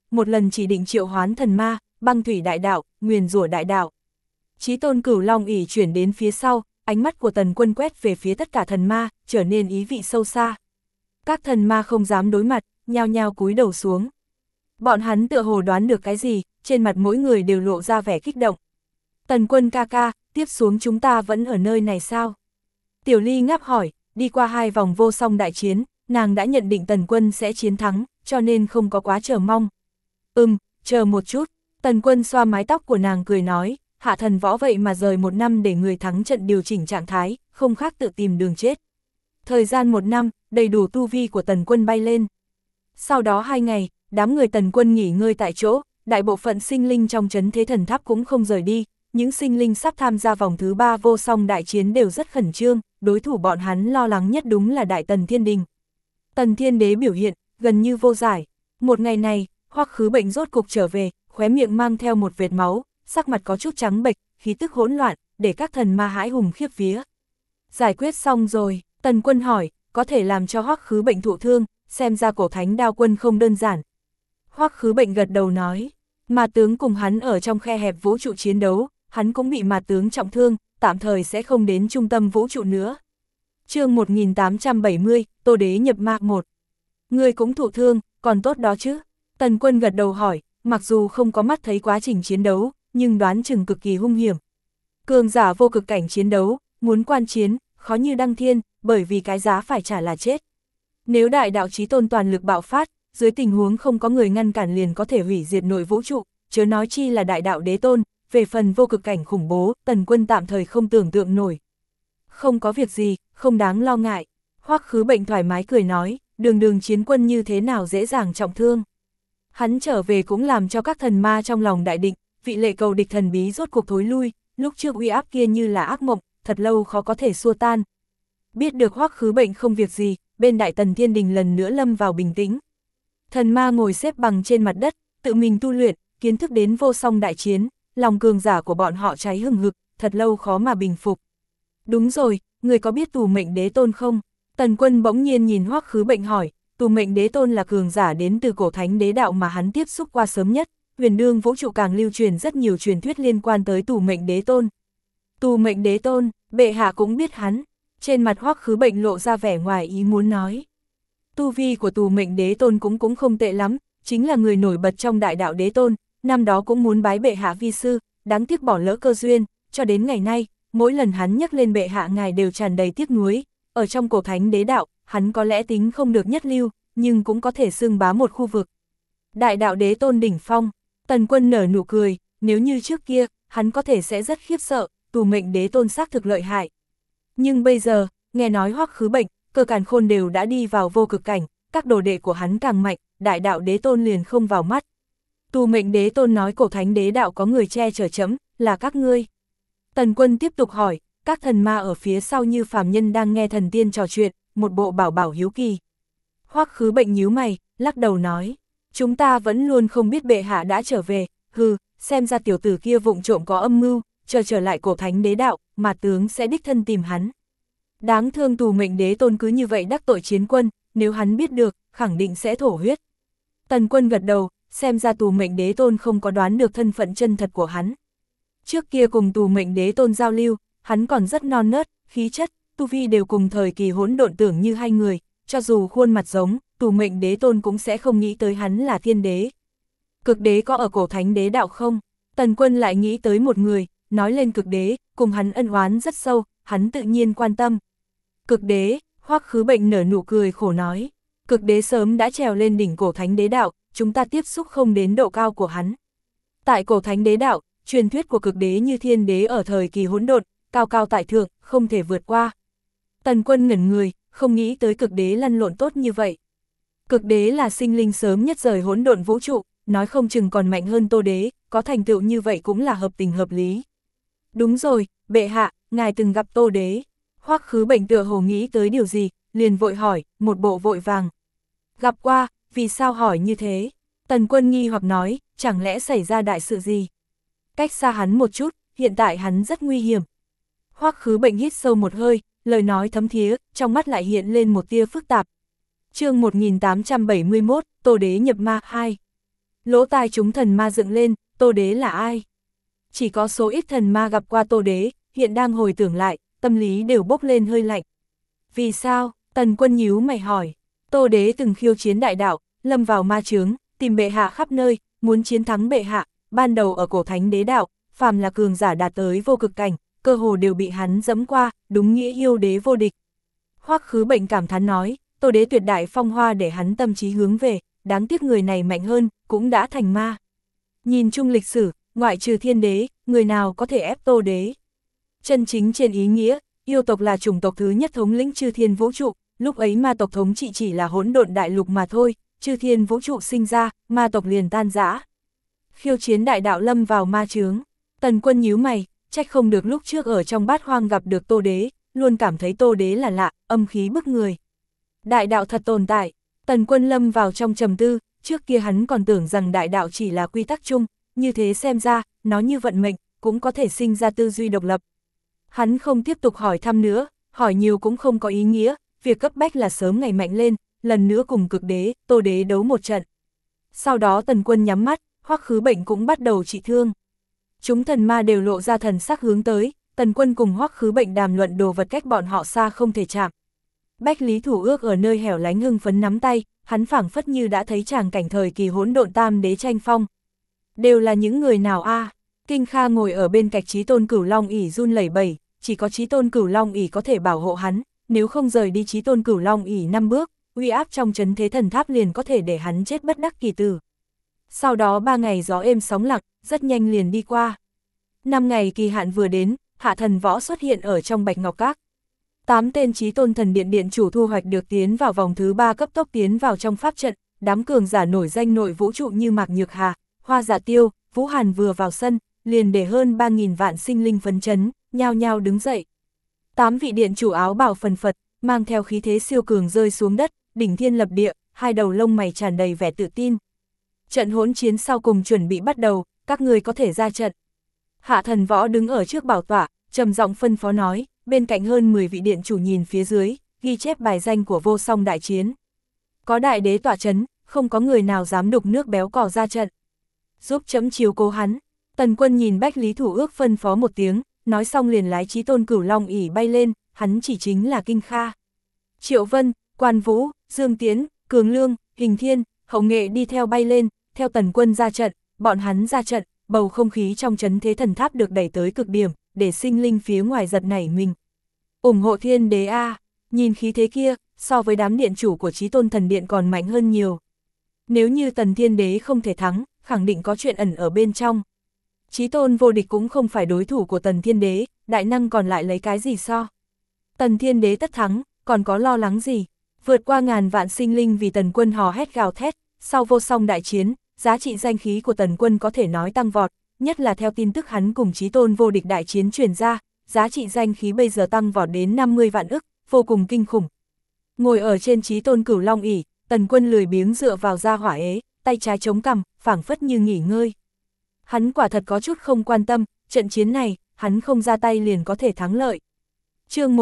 một lần chỉ định triệu hoán thần ma, băng thủy đại đạo, nguyền rủa đại đạo. Chí tôn Cửu Long ỷ chuyển đến phía sau, ánh mắt của Tần Quân quét về phía tất cả thần ma, trở nên ý vị sâu xa. Các thần ma không dám đối mặt, nhao nhao cúi đầu xuống. Bọn hắn tựa hồ đoán được cái gì, trên mặt mỗi người đều lộ ra vẻ kích động. Tần Quân ca ca, tiếp xuống chúng ta vẫn ở nơi này sao? Tiểu Ly ngáp hỏi, đi qua 2 vòng vô song đại chiến, nàng đã nhận định Tần Quân sẽ chiến thắng, cho nên không có quá chờ mong. Chờ một chút, Tần Quân xoa mái tóc của nàng cười nói, hạ thần võ vậy mà rời 1 năm để người thắng trận điều chỉnh trạng thái, không khác tự tìm đường chết. Thời gian 1 năm, đầy đủ tu vi của Tần Quân bay lên. Sau đó 2 ngày, đám người Tần Quân nghỉ ngơi tại chỗ, đại bộ phận sinh linh trong trấn Thế Thần Tháp cũng không rời đi, những sinh linh sắp tham gia vòng thứ 3 vô song đại chiến đều rất khẩn trương, đối thủ bọn hắn lo lắng nhất đúng là Đại Tần Thiên Đình. Tần Thiên Đế biểu hiện, gần như vô giải. Một ngày này, Hoắc Khứ Bệnh rốt cục trở về, khóe miệng mang theo một vệt máu, sắc mặt có chút trắng bệch, khí tức hỗn loạn, để các thần ma hãi hùng khiếp vía. Giải quyết xong rồi, Tần Quân hỏi, có thể làm cho Hoắc Khứ Bệnh thụ thương, xem ra Cổ Thánh Đao Quân không đơn giản. Hoắc Khứ Bệnh gật đầu nói, Ma tướng cùng hắn ở trong khe hẹp vũ trụ chiến đấu, hắn cũng bị Ma tướng trọng thương, tạm thời sẽ không đến trung tâm vũ trụ nữa. Chương 1870, Tô Đế nhập ma 1. Ngươi cũng thụ thương, còn tốt đó chứ? Tần Quân gật đầu hỏi, mặc dù không có mắt thấy quá trình chiến đấu, nhưng đoán chừng cực kỳ hung hiểm. Cường giả vô cực cảnh chiến đấu, muốn quan chiến, khó như đăng thiên, bởi vì cái giá phải trả là chết. Nếu đại đạo chí tôn toàn lực bạo phát, dưới tình huống không có người ngăn cản liền có thể hủy diệt nội vũ trụ, chớ nói chi là đại đạo đế tôn, về phần vô cực cảnh khủng bố, Tần Quân tạm thời không tưởng tượng nổi. Không có việc gì, không đáng lo ngại. Hoắc Khứ Bệnh thoải mái cười nói, đường chiến quân như thế nào dễ dàng trọng thương. Hắn trở về cũng làm cho các thần ma trong lòng đại định, vị lệ cầu địch thần bí rốt cuộc thối lui, lúc trước uy áp kia như là ác mộng, thật lâu khó có thể xua tan. Biết được Hoắc Khứ Bệnh không việc gì, bên Đại Tần Thiên Đình lần nữa lâm vào bình tĩnh. Thần ma ngồi xếp bằng trên mặt đất, tự mình tu luyện, kiến thức đến vô song đại chiến, lòng cường giả của bọn họ cháy hừng hực, thật lâu khó mà bình phục. Đúng rồi, người có biết Tù Mệnh Đế Tôn không? Tần Quân bỗng nhiên nhìn Hoắc Khứ Bệnh hỏi, Tù Mệnh Đế Tôn là cường giả đến từ Cổ Thánh Đế Đạo mà hắn tiếp xúc qua sớm nhất, huyền đương vũ trụ càng lưu truyền rất nhiều truyền thuyết liên quan tới Tù Mệnh Đế Tôn. Tù Mệnh Đế Tôn, bệ hạ cũng biết hắn. Trên mặt Hoắc Khứ Bệnh lộ ra vẻ ngoài ý muốn nói. Tu vi của Tù Mệnh Đế Tôn cũng không tệ lắm, chính là người nổi bật trong đại đạo đế tôn, năm đó cũng muốn bái bệ hạ vi sư, đáng tiếc bỏ lỡ cơ duyên, cho đến ngày nay, mỗi lần hắn nhắc lên bệ hạ ngài đều tràn đầy tiếc nuối. Ở trong Cổ Thánh Đế Đạo, hắn có lẽ tính không được nhất lưu, nhưng cũng có thể xưng bá một khu vực. Đại đạo đế tôn đỉnh phong, Tần Quân nở nụ cười, nếu như trước kia, hắn có thể sẽ rất khiếp sợ, Tù Mệnh Đế Tôn xác thực lợi hại. Nhưng bây giờ, nghe nói Hoắc Khứ Bệnh, Cơ Càn Khôn đều đã đi vào vô cực cảnh, các đồ đệ của hắn càng mạnh, đại đạo đế tôn liền không vào mắt. Tù Mệnh Đế Tôn nói Cổ Thánh Đế Đạo có người che chở chấm, là các ngươi. Tần Quân tiếp tục hỏi, các thần ma ở phía sau như phàm nhân đang nghe thần tiên trò chuyện, một bộ bảo bảo hiếu kỳ. Hoắc Khứ Bệnh nhíu mày, lắc đầu nói, chúng ta vẫn luôn không biết bệ hạ đã trở về, xem ra tiểu tử kia vụng trộm có âm mưu, trở lại Cổ Thánh Đế Đạo, mà tướng sẽ đích thân tìm hắn. Đáng thương Tù Mệnh Đế Tôn cứ như vậy đắc tội chiến quân, nếu hắn biết được, khẳng định sẽ thổ huyết. Tần Quân gật đầu, xem ra Tù Mệnh Đế Tôn không có đoán được thân phận chân thật của hắn. Trước kia cùng Tù Mệnh Đế Tôn giao lưu, hắn còn rất non nớt, khí chất, tu vi đều cùng thời kỳ hỗn độn tưởng như hai người, cho dù khuôn mặt giống, Tù Mệnh Đế Tôn cũng sẽ không nghĩ tới hắn là thiên đế. Cực đế có ở Cổ Thánh Đế Đạo không? Tần Quân lại nghĩ tới một người, nói lên cực đế, cùng hắn ân oán rất sâu, hắn tự nhiên quan tâm. Cực đế, Hoắc Khứ Bệnh nở nụ cười khổ nói, cực đế sớm đã trèo lên đỉnh Cổ Thánh Đế Đạo, chúng ta tiếp xúc không đến độ cao của hắn. Tại Cổ Thánh Đế Đạo, truyền thuyết của cực đế như thiên đế ở thời kỳ hỗn độn, cao cao tại thượng, không thể vượt qua. Tần Quân ngẩn người, không nghĩ tới cực đế lăn lộn tốt như vậy. Cực đế là sinh linh sớm nhất rời hỗn độn vũ trụ, nói không chừng còn mạnh hơn Tô Đế, có thành tựu như vậy cũng là hợp tình hợp lý. Đúng rồi, bệ hạ, ngài từng gặp Tô Đế. Hoắc Khứ Bệnh tựa hồ nghĩ tới điều gì, liền vội hỏi, một bộ vội vàng. Gặp qua, vì sao hỏi như thế? Tần Quân nghi hoặc nói, chẳng lẽ xảy ra đại sự gì? Cách xa hắn một chút, hiện tại hắn rất nguy hiểm. Hoắc Khứ Bệnh hít sâu một hơi, lời nói thấm thía, trong mắt lại hiện lên một tia phức tạp. Chương 1871, Tô Đế nhập ma 2. Lỗ tai chúng thần ma dựng lên, Tô Đế là ai? Chỉ có số ít thần ma gặp qua Tô Đế, hiện đang hồi tưởng lại, tâm lý đều bốc lên hơi lạnh. Vì sao? Tần Quân nhíu mày hỏi. Tô Đế từng khiêu chiến đại đạo, lâm vào ma chướng, tìm bệ hạ khắp nơi, muốn chiến thắng bệ hạ, ban đầu ở cổ thánh đế đạo, phàm là cường giả đạt tới vô cực cảnh, cơ hồ đều bị hắn dẫm qua, đúng nghĩa yêu đế vô địch. Hoắc Khứ Bệnh cảm thán nói, Tô Đế tuyệt đại phong hoa để hắn tâm trí hướng về, đáng tiếc người này mạnh hơn, cũng đã thành ma. Nhìn chung lịch sử, ngoại trừ thiên đế, người nào có thể ép Tô Đế? Chân chính trên ý nghĩa, yêu tộc là chủng tộc thứ nhất thống lĩnh chư thiên vũ trụ, lúc ấy ma tộc thống trị chỉ là hỗn độn đại lục mà thôi, chư thiên vũ trụ sinh ra, ma tộc liền tan rã. Khiêu chiến đại đạo lâm vào ma chướng, Tần Quân nhíu mày, trách không được lúc trước ở trong Bát Hoang gặp được Tô Đế, luôn cảm thấy Tô Đế là lạ, âm khí bức người. Đại đạo thật tồn tại, Tần Quân lâm vào trong trầm tư, trước kia hắn còn tưởng rằng đại đạo chỉ là quy tắc chung, như thế xem ra, nó như vận mệnh, cũng có thể sinh ra tư duy độc lập. Hắn không tiếp tục hỏi thăm nữa, hỏi nhiều cũng không có ý nghĩa, việc cấp bách là sớm ngày mạnh lên, lần nữa cùng cực đế, Tô Đế đấu một trận. Sau đó Tần Quân nhắm mắt, Hoắc Khứ Bệnh cũng bắt đầu trị thương. Chúng thần ma đều lộ ra thần sắc hướng tới, Tần Quân cùng Hoắc Khứ Bệnh đàm luận đồ vật cách bọn họ xa không thể chạm. Bách Lý Thủ Ước ở nơi hẻo lánh hưng phấn nắm tay, hắn phảng phất như đã thấy tràng cảnh thời kỳ hỗn độn tam đế tranh phong. Đều là những người nào a? Kinh Kha ngồi ở bên cạnh Chí Tôn Cửu Long ỷ run lẩy bẩy, chỉ có Chí Tôn Cửu Long ỷ có thể bảo hộ hắn, nếu không rời đi Chí Tôn Cửu Long ỷ 5 bước, uy áp trong trấn thế thần tháp liền có thể để hắn chết bất đắc kỳ tử. Sau đó 3 ngày gió êm sóng lặng, rất nhanh liền đi qua. 5 ngày kỳ hạn vừa đến, Hạ Thần Võ xuất hiện ở trong Bạch Ngọc Các. 8 tên Chí Tôn Thần Điện điện chủ thu hoạch được tiến vào vòng thứ 3 cấp tốc tiến vào trong pháp trận, đám cường giả nổi danh nội vũ trụ như Mạc Nhược Hà, Hoa Dạ Tiêu, Vũ Hàn vừa vào sân, liền để hơn 3.000 vạn sinh linh phấn chấn, nhao nhao đứng dậy. 8 vị điện chủ áo bào phần phật, mang theo khí thế siêu cường rơi xuống đất, đỉnh thiên lập địa, hai đầu lông mày tràn đầy vẻ tự tin. Trận hỗn chiến sau cùng chuẩn bị bắt đầu, các người có thể ra trận. Hạ Thần Võ đứng ở trước bảo tọa, trầm giọng phân phó nói, bên cạnh hơn 10 vị điện chủ nhìn phía dưới, ghi chép bài danh của vô song đại chiến. Có đại đế tọa chấn, không có người nào dám đục nước béo cò ra trận. Giúp chấm chiếu cố hắn. Tần Quân nhìn Bách Lý Thủ Ước phân phó một tiếng, nói xong liền lái Chí Tôn Cửu Long ỷ bay lên, hắn chỉ chính là Kinh Kha. Triệu Vân, Quan Vũ, Dương Tiến, Cường Lương, Hình Thiên, Hậu Nghệ đi theo bay lên, theo Tần Quân ra trận, bọn hắn ra trận, bầu không khí trong trấn thế thần tháp được đẩy tới cực điểm, để sinh linh phía ngoài giật nảy mình. Ủng hộ Thiên Đế a, nhìn khí thế kia, so với đám điện chủ của Chí Tôn Thần Điện còn mạnh hơn nhiều. Nếu như Tần Thiên Đế không thể thắng, khẳng định có chuyện ẩn ở bên trong. Chí Tôn vô địch cũng không phải đối thủ của Tần Thiên Đế, đại năng còn lại lấy cái gì so. Tần Thiên Đế tất thắng, còn có lo lắng gì? Vượt qua ngàn vạn sinh linh vì Tần Quân hò hét gào thét, sau vô song đại chiến, giá trị danh khí của Tần Quân có thể nói tăng vọt, nhất là theo tin tức hắn cùng Chí Tôn vô địch đại chiến truyền ra, giá trị danh khí bây giờ tăng vọt đến 50 vạn ức, vô cùng kinh khủng. Ngồi ở trên Chí Tôn Cửu Long ỷ, Tần Quân lười biếng dựa vào da hỏa ế, tay trái chống cằm, phảng phất như nghỉ ngơi. Hắn quả thật có chút không quan tâm, trận chiến này, hắn không ra tay liền có thể thắng lợi. Chương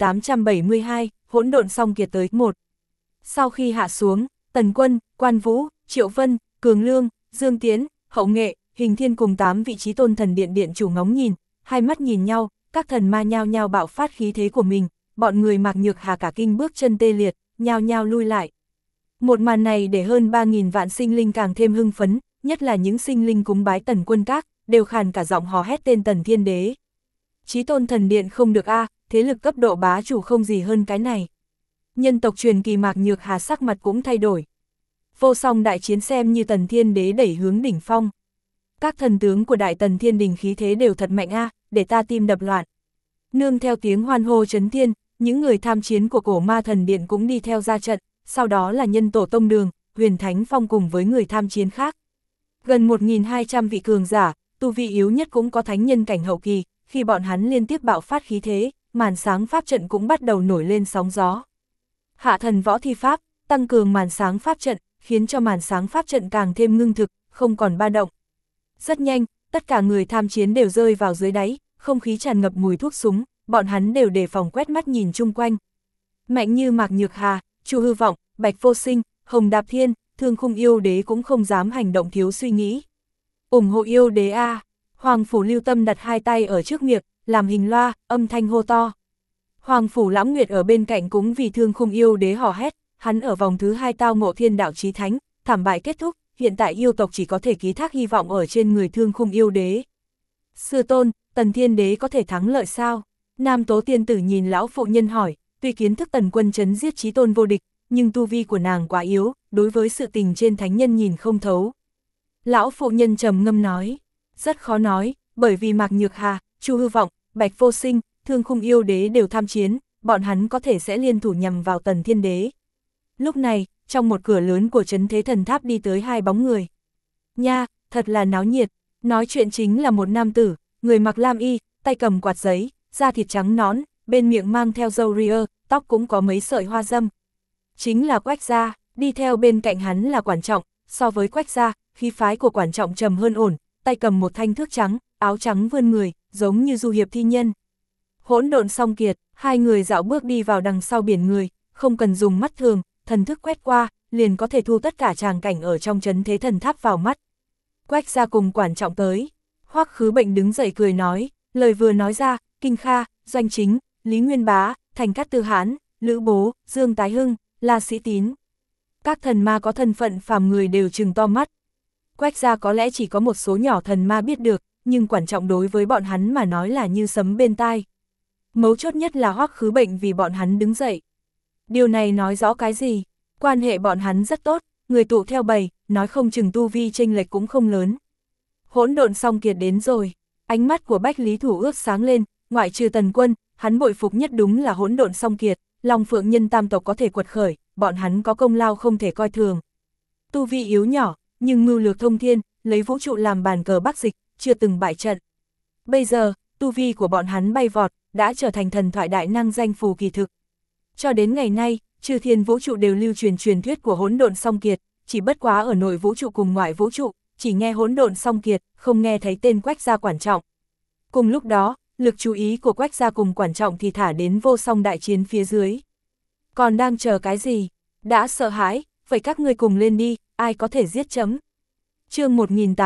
1872, hỗn độn song kiệt tới 1. Sau khi hạ xuống, Tần Quân, Quan Vũ, Triệu Vân, Cường Lương, Dương Tiến, Hậu Nghệ, Hình Thiên cùng 8 vị Chí Tôn Thần Điện điện chủ ngóng nhìn, hai mắt nhìn nhau, các thần ma nhao nhao bạo phát khí thế của mình, bọn người Mạc Nhược Hà cả kinh bước chân tê liệt, nhao nhao lui lại. Một màn này để hơn 3.000 vạn sinh linh càng thêm hưng phấn, nhất là những sinh linh cúng bái Tần Quân các, đều khàn cả giọng hò hét tên Tần Thiên Đế. Chí Tôn Thần Điện không được a, thế lực cấp độ bá chủ không gì hơn cái này. Nhân tộc truyền kỳ Mạc Nhược Hà sắc mặt cũng thay đổi. Vô song đại chiến xem như Tần Thiên Đế đẩy hướng đỉnh phong. Các thần tướng của Đại Tần Thiên Đình khí thế đều thật mạnh a, để ta tim đập loạn. Nương theo tiếng hoan hô chấn thiên, những người tham chiến của Cổ Ma Thần Điện cũng đi theo ra trận, sau đó là Nhân Tổ Tông Đường, Huyền Thánh Phong cùng với người tham chiến khác. Gần 1.200 vị cường giả, tu vi yếu nhất cũng có thánh nhân cảnh hậu kỳ, khi bọn hắn liên tiếp bạo phát khí thế, màn sáng pháp trận cũng bắt đầu nổi lên sóng gió. Hạ Thần Võ thi pháp, tăng cường màn sáng pháp trận, khiến cho màn sáng pháp trận càng thêm ngưng thực, không còn ba động. Rất nhanh, tất cả người tham chiến đều rơi vào dưới đáy, không khí tràn ngập mùi thuốc súng, bọn hắn đều đề phòng quét mắt nhìn chung quanh. Mạnh như Mạc Nhược Hà, Chu Hư Vọng, Bạch Vô Sinh, Hồng Đạp Thiên, Thương Khung yêu đế cũng không dám hành động thiếu suy nghĩ. Ủng hộ yêu đế a. Hoàng phủ Lưu Tâm đặt hai tay ở trước miệng, làm hình loa, âm thanh hô to. Hoàng phủ Lãm Nguyệt ở bên cạnh cũng vì Thương Khung yêu đế hò hét, hắn ở vòng thứ 2 tao ngộ thiên đạo chí thánh, thảm bại kết thúc, hiện tại yêu tộc chỉ có thể ký thác hy vọng ở trên người Thương Khung yêu đế. Sư tôn, Tần Thiên đế có thể thắng lợi sao? Nam Tố tiên tử nhìn lão phụ nhân hỏi, tuy kiến thức Tần Quân chấn giết chí tôn vô địch, nhưng tu vi của nàng quá yếu, đối với sự tình trên thánh nhân nhìn không thấu. Lão phụ nhân trầm ngâm nói, rất khó nói, bởi vì Mạc Nhược Hà, Chu Hư Vọng, Bạch Vô Sinh, Thương Khung yêu đế đều tham chiến, bọn hắn có thể sẽ liên thủ nhằm vào Tần Thiên đế. Lúc này, trong một cửa lớn của trấn thế thần tháp đi tới hai bóng người. Nha, thật là náo nhiệt, nói chuyện chính là một nam tử, người mặc lam y, tay cầm quạt giấy, da thịt trắng nõn, bên miệng mang theo râu ria, tóc cũng có mấy sợi hoa dâm. Chính là Quách Gia, đi theo bên cạnh hắn là Quản Trọng, so với Quách Gia, khí phái của Quản Trọng trầm hơn ổn, tay cầm một thanh thước trắng, áo trắng vươn người, giống như du hiệp thi nhân. Hỗn Độn Song Kiệt, hai người dạo bước đi vào đằng sau biển người, không cần dùng mắt thường, thần thức quét qua, liền có thể thu tất cả tràng cảnh ở trong trấn thế thần tháp vào mắt. Quách Gia cùng Quản Trọng tới, Hoắc Khứ Bệnh đứng dậy cười nói, lời vừa nói ra, Kinh Kha, Doanh Chính, Lý Nguyên Bá, Thành Cát Tư Hãn, Lữ Bố, Dương Tái Hưng, La Sĩ Tín. Các thần ma có thân phận phàm người đều trừng to mắt. Quách Gia có lẽ chỉ có một số nhỏ thần ma biết được, nhưng Quản Trọng đối với bọn hắn mà nói là như sấm bên tai. Mấu chốt nhất là Hoắc Khứ Bệnh vì bọn hắn đứng dậy. Điều này nói rõ cái gì? Quan hệ bọn hắn rất tốt, người tụ theo bầy, nói không chừng tu vi chênh lệch cũng không lớn. Hỗn Độn Song Kiệt đến rồi, ánh mắt của Bách Lý Thủ ước sáng lên, ngoại trừ Tần Quân, hắn bội phục nhất đúng là Hỗn Độn Song Kiệt, Long Phượng Nhân tam tộc có thể quật khởi, bọn hắn có công lao không thể coi thường. Tu vi yếu nhỏ, nhưng mưu lược thông thiên, lấy vũ trụ làm bàn cờ bắc dịch, chưa từng bại trận. Bây giờ, tu vi của bọn hắn bay vọt, đã trở thành thần thoại đại năng danh phù kỳ thực. Cho đến ngày nay, chư thiên vũ trụ đều lưu truyền truyền thuyết của Hỗn Độn Song Kiệt, chỉ bất quá ở nội vũ trụ cùng ngoại vũ trụ, chỉ nghe Hỗn Độn Song Kiệt, không nghe thấy tên Quách Gia Quản Trọng. Cùng lúc đó, lực chú ý của Quách Gia cùng Quản Trọng thì thả đến vô song đại chiến phía dưới. Còn đang chờ cái gì? Đã sợ hãi, vậy các ngươi cùng lên đi, ai có thể giết chấm. Chương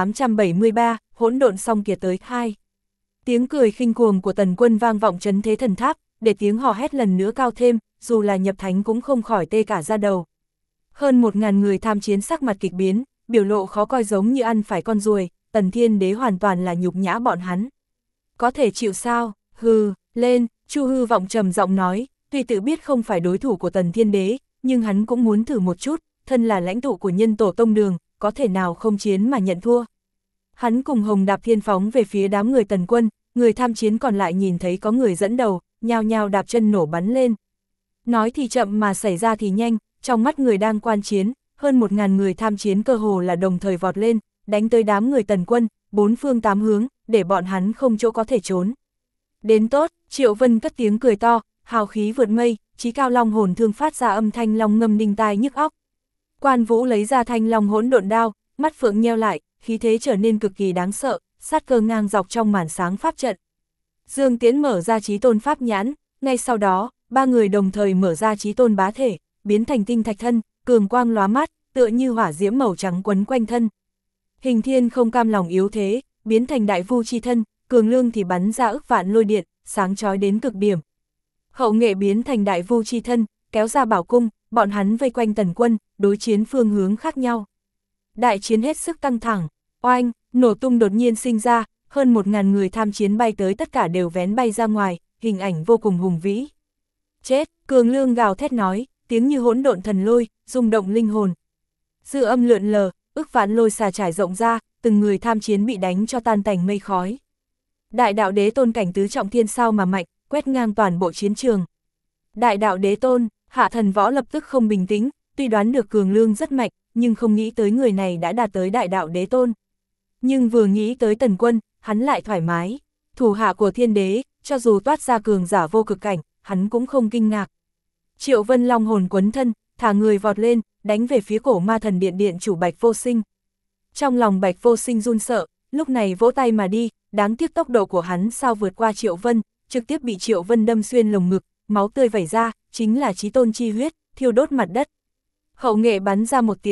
1873, Hỗn Độn Song Kiệt tới 2. Tiếng cười khinh cuồng của Tần Quân vang vọng trấn thế thần tháp, để tiếng hò hét lần nữa cao thêm, dù là nhập thánh cũng không khỏi tê cả da đầu. Hơn 1000 người tham chiến sắc mặt kịch biến, biểu lộ khó coi giống như ăn phải con ruồi, Tần Thiên đế hoàn toàn là nhục nhã bọn hắn. Có thể chịu sao? Hừ, lên, Chu Hư Vọng trầm giọng nói, tuy tự biết không phải đối thủ của Tần Thiên đế, nhưng hắn cũng muốn thử một chút, thân là lãnh tụ của nhân tổ tông đường, có thể nào không chiến mà nhận thua. Hắn cùng Hồng Đạp Thiên phóng về phía đám người Tần Quân, người tham chiến còn lại nhìn thấy có người dẫn đầu, nhao nhao đạp chân nổ bắn lên. Nói thì chậm mà xảy ra thì nhanh, trong mắt người đang quan chiến, hơn 1000 người tham chiến cơ hồ là đồng thời vọt lên, đánh tới đám người Tần Quân, bốn phương tám hướng, để bọn hắn không chỗ có thể trốn. Đến tốt, Triệu Vân cất tiếng cười to, hào khí vượt mây, chí cao long hồn thương phát ra âm thanh long ngâm đinh tai nhức óc. Quan Vũ lấy ra thanh long hỗn độn đao, mắt phượng nheo lại, khí thế trở nên cực kỳ đáng sợ, sát cơ ngang dọc trong màn sáng pháp trận. Dương Tiễn mở ra Chí Tôn pháp nhãn, ngay sau đó, ba người đồng thời mở ra Chí Tôn bá thể, biến thành tinh thạch thân, cường quang lóa mắt, tựa như hỏa diễm màu trắng quấn quanh thân. Hình Thiên không cam lòng yếu thế, biến thành đại vu chi thân, cường lương thì bắn ra ức vạn lôi điện, sáng chói đến cực điểm. Hậu Nghệ biến thành đại vu chi thân, kéo ra bảo cung, bọn hắn vây quanh Tần Quân, đối chiến phương hướng khác nhau. Đại chiến hết sức căng thẳng, oanh, nổ tung đột nhiên sinh ra, hơn 1000 người tham chiến bay tới tất cả đều vén bay ra ngoài, hình ảnh vô cùng hùng vĩ. Chết, cường lương gào thét nói, tiếng như hỗn độn thần lôi, rung động linh hồn. Dư âm lượn lờ, ức vạn lôi xà trải rộng ra, từng người tham chiến bị đánh cho tan tành mây khói. Đại đạo đế tôn cảnh tứ trọng thiên sao mà mạnh, quét ngang toàn bộ chiến trường. Đại đạo đế tôn, Hạ Thần Võ lập tức không bình tĩnh, tuy đoán được cường lương rất mạnh, nhưng không nghĩ tới người này đã đạt tới đại đạo đế tôn. Nhưng vừa nghĩ tới Tần Quân, hắn lại thoải mái. Thủ hạ của thiên đế, cho dù toát ra cường giả vô cực cảnh, hắn cũng không kinh ngạc. Triệu Vân long hồn quấn thân, thả người vọt lên, đánh về phía cổ ma thần điện điện chủ Bạch Vô Sinh. Trong lòng Bạch Vô Sinh run sợ, lúc này vỗ tay mà đi, đáng tiếc tốc độ của hắn sao vượt qua Triệu Vân, trực tiếp bị Triệu Vân đâm xuyên lồng ngực, máu tươi vẩy ra, chính là Chí Tôn chi huyết, thiêu đốt mặt đất. Hậu Nghệ bắn ra một tiễn,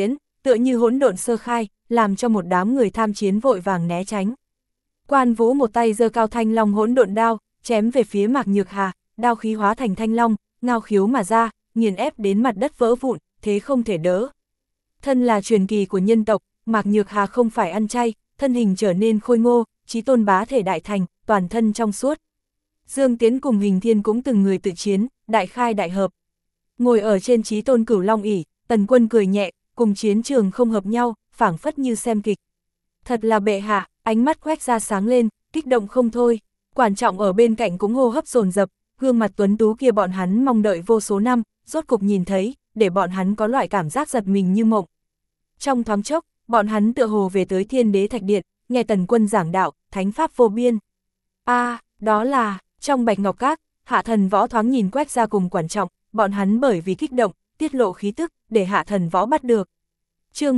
tựa như hỗn độn sơ khai, làm cho một đám người tham chiến vội vàng né tránh. Quan Vũ một tay giơ cao thanh long hỗn độn đao, chém về phía Mạc Nhược Hà, đao khí hóa thành thanh long, ngao khiếu mà ra, nghiền ép đến mặt đất vỡ vụn, thế không thể đỡ. Thân là truyền kỳ của nhân tộc, Mạc Nhược Hà không phải ăn chay, thân hình trở nên khôi ngô, chí tôn bá thể đại thành, toàn thân trong suốt. Dương Tiến cùng Hình Thiên cũng từng người tự chiến, đại khai đại hợp. Ngồi ở trên chí tôn cửu long ỷ, Tần Quân cười nhẹ, cùng chiến trường không hợp nhau, phảng phất như xem kịch. Thật là bệ hạ, ánh mắt quét ra sáng lên, kích động không thôi. Quản Trọng ở bên cạnh cũng hô hấp dồn dập, gương mặt tuấn tú kia bọn hắn mong đợi vô số năm, rốt cục nhìn thấy, để bọn hắn có loại cảm giác giật mình như mộng. Trong thoáng chốc, bọn hắn tựa hồ về tới Thiên Đế Thạch Điện, nghe Tần Quân giảng đạo, thánh pháp vô biên. Đó là, trong Bạch Ngọc Các, Hạ Thần Võ thoáng nhìn Quách Gia cùng Quản Trọng, bọn hắn bởi vì kích động, tiết lộ khí tức, để Hạ Thần Võ bắt được. Chương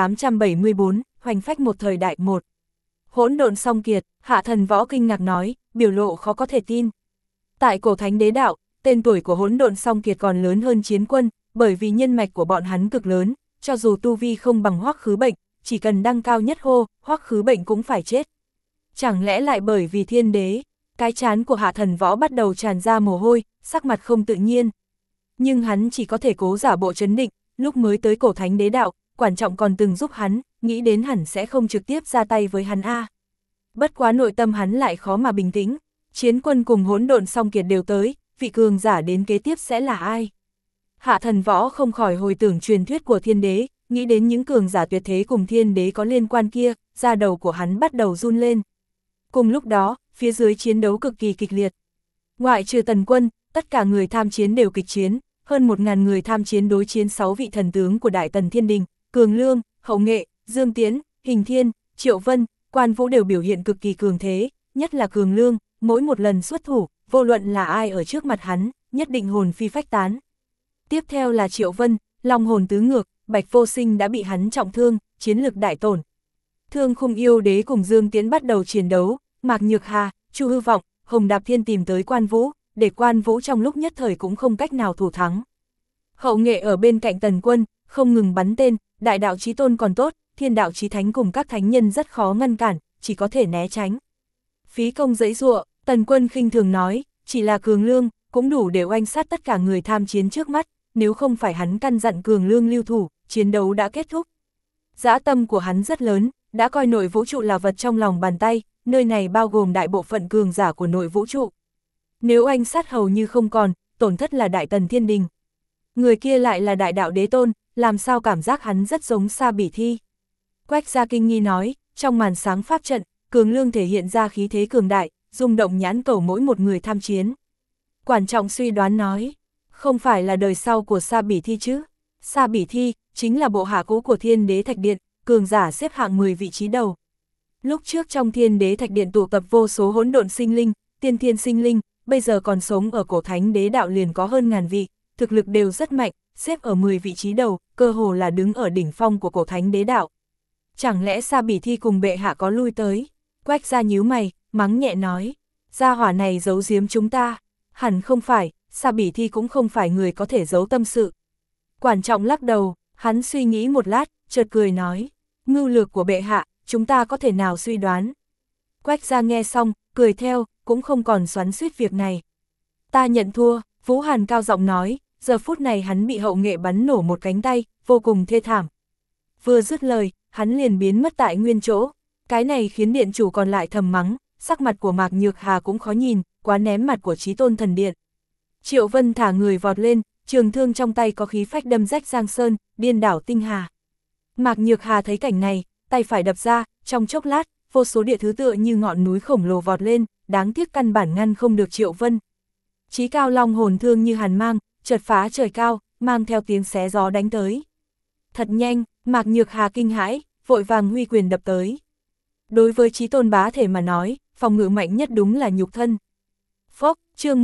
1874, hoành phách một thời đại 1. Hỗn độn song kiệt, Hạ Thần Võ kinh ngạc nói, biểu lộ khó có thể tin. Tại cổ thánh đế đạo, tên tuổi của hỗn độn song kiệt còn lớn hơn Chiến Quân, bởi vì nhân mạch của bọn hắn cực lớn, cho dù tu vi không bằng Hoắc Khứ Bệnh, chỉ cần đăng cao nhất hô, Hoắc Khứ Bệnh cũng phải chết. Chẳng lẽ lại bởi vì Thiên Đế? Cái trán của Hạ Thần Võ bắt đầu tràn ra mồ hôi, sắc mặt không tự nhiên. Nhưng hắn chỉ có thể cố giả bộ trấn định, lúc mới tới cổ thánh đế đạo, Quản Trọng còn từng giúp hắn, nghĩ đến hẳn sẽ không trực tiếp ra tay với hắn Bất quá nội tâm hắn lại khó mà bình tĩnh. Chiến Quân cùng hỗn độn song kiệt đều tới, vị cường giả đến kế tiếp sẽ là ai? Hạ Thần Võ không khỏi hồi tưởng truyền thuyết của Thiên Đế, nghĩ đến những cường giả tuyệt thế cùng Thiên Đế có liên quan kia, da đầu của hắn bắt đầu run lên. Cùng lúc đó, phía dưới chiến đấu cực kỳ kịch liệt. Ngoại trừ Tần Quân, tất cả người tham chiến đều kịch chiến, hơn 1000 người tham chiến đối chiến 6 vị thần tướng của Đại Tần Thiên Đình, Cường Lương, Hậu Nghệ, Dương Tiến, Hình Thiên, Triệu Vân, Quan Vũ đều biểu hiện cực kỳ cường thế, nhất là Cường Lương, mỗi một lần xuất thủ, vô luận là ai ở trước mặt hắn, nhất định hồn phi phách tán. Tiếp theo là Triệu Vân, long hồn tứ ngược, Bạch Vô Sinh đã bị hắn trọng thương, chiến lực đại tổn. Thương Khung Yêu Đế cùng Dương Tiến bắt đầu chiến đấu, Mạc Nhược Hà, Chu Hư Vọng, Hồng Đạp Thiên tìm tới Quan Vũ, để Quan Vũ trong lúc nhất thời cũng không cách nào thủ thắng. Hậu Nghệ ở bên cạnh Tần Quân, không ngừng bắn tên, đại đạo chí tôn còn tốt, thiên đạo chí thánh cùng các thánh nhân rất khó ngăn cản, chỉ có thể né tránh. Phí công giãy giụa, Tần Quân khinh thường nói, chỉ là Cường Lương, cũng đủ để oanh sát tất cả người tham chiến trước mắt, nếu không phải hắn căn dặn Cường Lương lưu thủ, chiến đấu đã kết thúc. Dã tâm của hắn rất lớn, đã coi nội vũ trụ là vật trong lòng bàn tay, nơi này bao gồm đại bộ phận cường giả của nội vũ trụ. Nếu oanh sát hầu như không còn, tổn thất là Đại Tần Thiên Đình. Người kia lại là đại đạo đế tôn, làm sao cảm giác hắn rất giống Sa Bỉ Thi. Quách Gia kinh nghi nói, trong màn sáng pháp trận, Cường Lương thể hiện ra khí thế cường đại, rung động nhãn cầu mỗi một người tham chiến. Quản Trọng suy đoán nói, không phải là đời sau của Sa Bỉ Thi chứ? Sa Bỉ Thi chính là bộ hạ cũ của Thiên Đế Thạch Điện, cường giả xếp hạng 10 vị trí đầu. Lúc trước trong Thiên Đế Thạch Điện tụ tập vô số hỗn độn sinh linh, tiên thiên sinh linh, bây giờ còn sống ở cổ thánh đế đạo liền có hơn ngàn vị, thực lực đều rất mạnh, xếp ở 10 vị trí đầu, cơ hồ là đứng ở đỉnh phong của cổ thánh đế đạo. Chẳng lẽ Sa Bỉ Thi cùng bệ hạ có lui tới? Quách Gia nhíu mày, mắng nhẹ nói, gia hỏa này giấu giếm chúng ta. Hẳn không phải, Sa Bỉ Thi cũng không phải người có thể giấu tâm sự. Quản Trọng lắc đầu, hắn suy nghĩ một lát, chợt cười nói, mưu lược của bệ hạ, chúng ta có thể nào suy đoán. Quách Gia nghe xong, cười theo, cũng không còn xoắn xuýt việc này. Ta nhận thua, Vũ Hàn cao giọng nói, giờ phút này hắn bị Hậu Nghệ bắn nổ một cánh tay, vô cùng thê thảm. Vừa dứt lời, hắn liền biến mất tại nguyên chỗ. Cái này khiến điện chủ còn lại thầm mắng, sắc mặt của Mạc Nhược Hà cũng khó nhìn, quá ném mặt của Chí Tôn Thần Điện. Triệu Vân thả người vọt lên, trường thương trong tay có khí phách đâm rách giang sơn, điên đảo tinh hà. Mạc Nhược Hà thấy cảnh này, tay phải đập ra, trong chốc lát, vô số địa thứ tựa như ngọn núi khổng lồ vọt lên, đáng tiếc căn bản ngăn không được Triệu Vân. Chí cao long hồn thương như hàn mang, chợt phá trời cao, mang theo tiếng xé gió đánh tới. Thật nhanh, Mạc Nhược Hà kinh hãi, vội vàng huy quyền đập tới. Đối với Chí Tôn bá thể mà nói, phòng ngự mạnh nhất đúng là nhục thân. Phốc, chương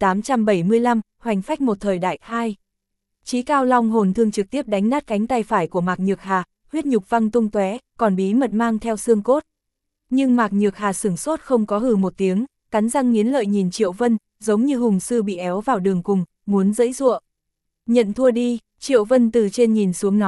1875, hoành phách một thời đại 2. Chí cao long hồn thương trực tiếp đánh nát cánh tay phải của Mạc Nhược Hà, huyết nhục văng tung tóe, còn bí mật mang theo xương cốt. Nhưng Mạc Nhược Hà sửng sốt không có hừ một tiếng, cắn răng nghiến lợi nhìn Triệu Vân, giống như hùng sư bị éo vào đường cùng, muốn giãy giụa. Nhận thua đi, Triệu Vân từ trên nhìn xuống nói,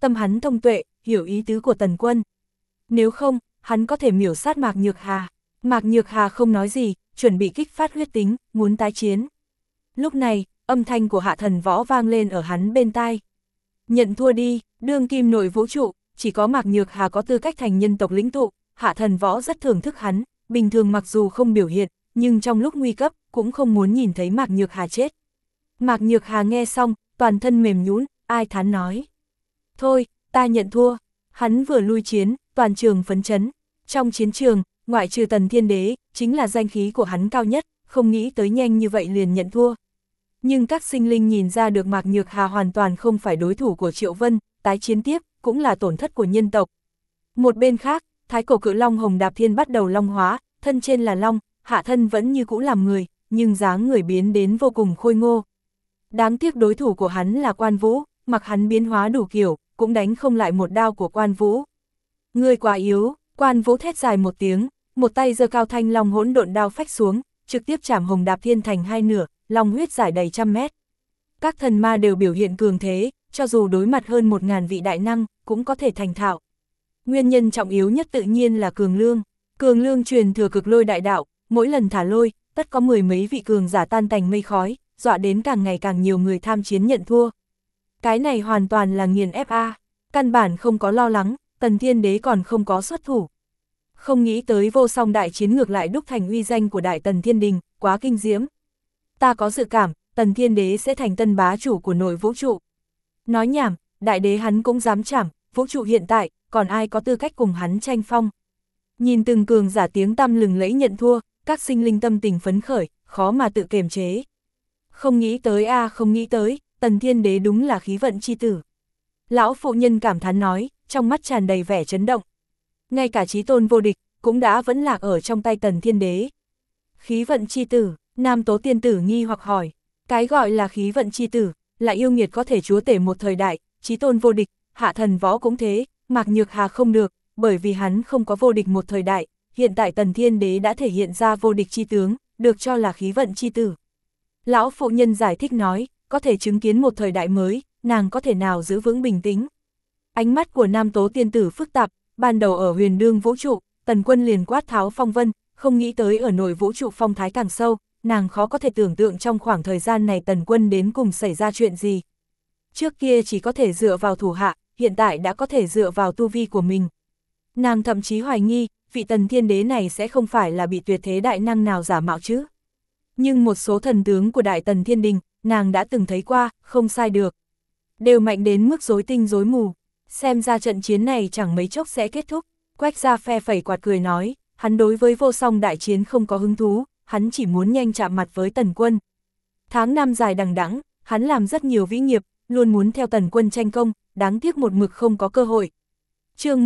tâm hắn thông tuệ, hiểu ý tứ của Tần Quân. Nếu không, hắn có thể miểu sát Mạc Nhược Hà. Mạc Nhược Hà không nói gì, chuẩn bị kích phát huyết tính, muốn tái chiến. Lúc này, âm thanh của Hạ Thần Võ vang lên ở hắn bên tai. Nhận thua đi, đương kim nội vũ trụ, chỉ có Mạc Nhược Hà có tư cách thành nhân tộc lĩnh tụ, Hạ Thần Võ rất thưởng thức hắn, bình thường mặc dù không biểu hiện, nhưng trong lúc nguy cấp, cũng không muốn nhìn thấy Mạc Nhược Hà chết. Mạc Nhược Hà nghe xong, toàn thân mềm nhũn, ai thán nói. Thôi, ta nhận thua. Hắn vừa lui chiến, toàn trường phấn chấn. Trong chiến trường, ngoại trừ Tần Thiên Đế, chính là danh khí của hắn cao nhất, không nghĩ tới nhanh như vậy liền nhận thua. Nhưng các sinh linh nhìn ra được Mạc Nhược Hà hoàn toàn không phải đối thủ của Triệu Vân, tái chiến tiếp, cũng là tổn thất của nhân tộc. Một bên khác, Thái cổ cự long Hồng Đạp Thiên bắt đầu long hóa, thân trên là long, hạ thân vẫn như cũ làm người, nhưng dáng người biến đến vô cùng khôi ngô. Đáng tiếc đối thủ của hắn là Quan Vũ, mặc hắn biến hóa đủ kiểu, cũng đánh không lại một đao của Quan Vũ. Người quá yếu, Quan Vũ thét dài một tiếng, một tay giơ cao thanh long hỗn độn đao phách xuống, trực tiếp chảm Hồng Đạp Thiên thành hai nửa, long huyết giải đầy trăm mét. Các thần ma đều biểu hiện cường thế, cho dù đối mặt hơn 1000 vị đại năng, cũng có thể thành thạo. Nguyên nhân trọng yếu nhất tự nhiên là Cường Lương. Cường Lương truyền thừa cực lôi đại đạo, mỗi lần thả lôi, tất có 10 mấy vị cường giả tan tành mây khói, dọa đến càng ngày càng nhiều người tham chiến nhận thua. Cái này hoàn toàn là nghiền ép a, căn bản không có lo lắng, Tần Thiên Đế còn không có xuất thủ. Không nghĩ tới vô song đại chiến ngược lại đúc thành uy danh của Đại Tần Thiên Đình, quá kinh diễm. Ta có dự cảm, Tần Thiên Đế sẽ thành tân bá chủ của nội vũ trụ. Nói nhảm, đại đế hắn cũng dám chảm, vũ trụ hiện tại, còn ai có tư cách cùng hắn tranh phong. Nhìn từng cường giả tiếng tăm lừng lẫy nhận thua, các sinh linh tâm tình phấn khởi, khó mà tự kiềm chế. Không nghĩ tới không nghĩ tới, Tần Thiên Đế đúng là khí vận chi tử. Lão phụ nhân cảm thán nói, trong mắt tràn đầy vẻ chấn động. Ngay cả chí tôn vô địch, cũng đã vẫn lạc ở trong tay Tần Thiên Đế. Khí vận chi tử, Nam Tố tiên tử nghi hoặc hỏi, cái gọi là khí vận chi tử, là yêu nghiệt có thể chúa tể một thời đại, chí tôn vô địch, Hạ Thần Võ cũng thế, Mạc Nhược Hà không được, bởi vì hắn không có vô địch một thời đại, hiện tại Tần Thiên Đế đã thể hiện ra vô địch chi tướng, được cho là khí vận chi tử. Lão phụ nhân giải thích nói, có thể chứng kiến một thời đại mới, nàng có thể nào giữ vững bình tĩnh. Ánh mắt của Nam Tố tiên tử phức tạp, ban đầu ở huyền đương vũ trụ, Tần Quân liền quát tháo phong vân, không nghĩ tới ở nội vũ trụ phong thái càng sâu, nàng khó có thể tưởng tượng trong khoảng thời gian này Tần Quân đến cùng xảy ra chuyện gì. Trước kia chỉ có thể dựa vào thủ hạ, hiện tại đã có thể dựa vào tu vi của mình. Nàng thậm chí hoài nghi, vị Tần Thiên Đế này sẽ không phải là bị tuyệt thế đại năng nào giả mạo chứ. Nhưng một số thần tướng của Đại Tần Thiên Đình, nàng đã từng thấy qua, không sai được. Đều mạnh đến mức rối tinh rối mù, xem ra trận chiến này chẳng mấy chốc sẽ kết thúc. Quách Gia phe phẩy quạt cười nói, hắn đối với vô song đại chiến không có hứng thú, hắn chỉ muốn nhanh chạm mặt với Tần Quân. Tháng năm dài đằng đẵng, hắn làm rất nhiều vĩ nghiệp, luôn muốn theo Tần Quân tranh công, đáng tiếc một mực không có cơ hội. Chương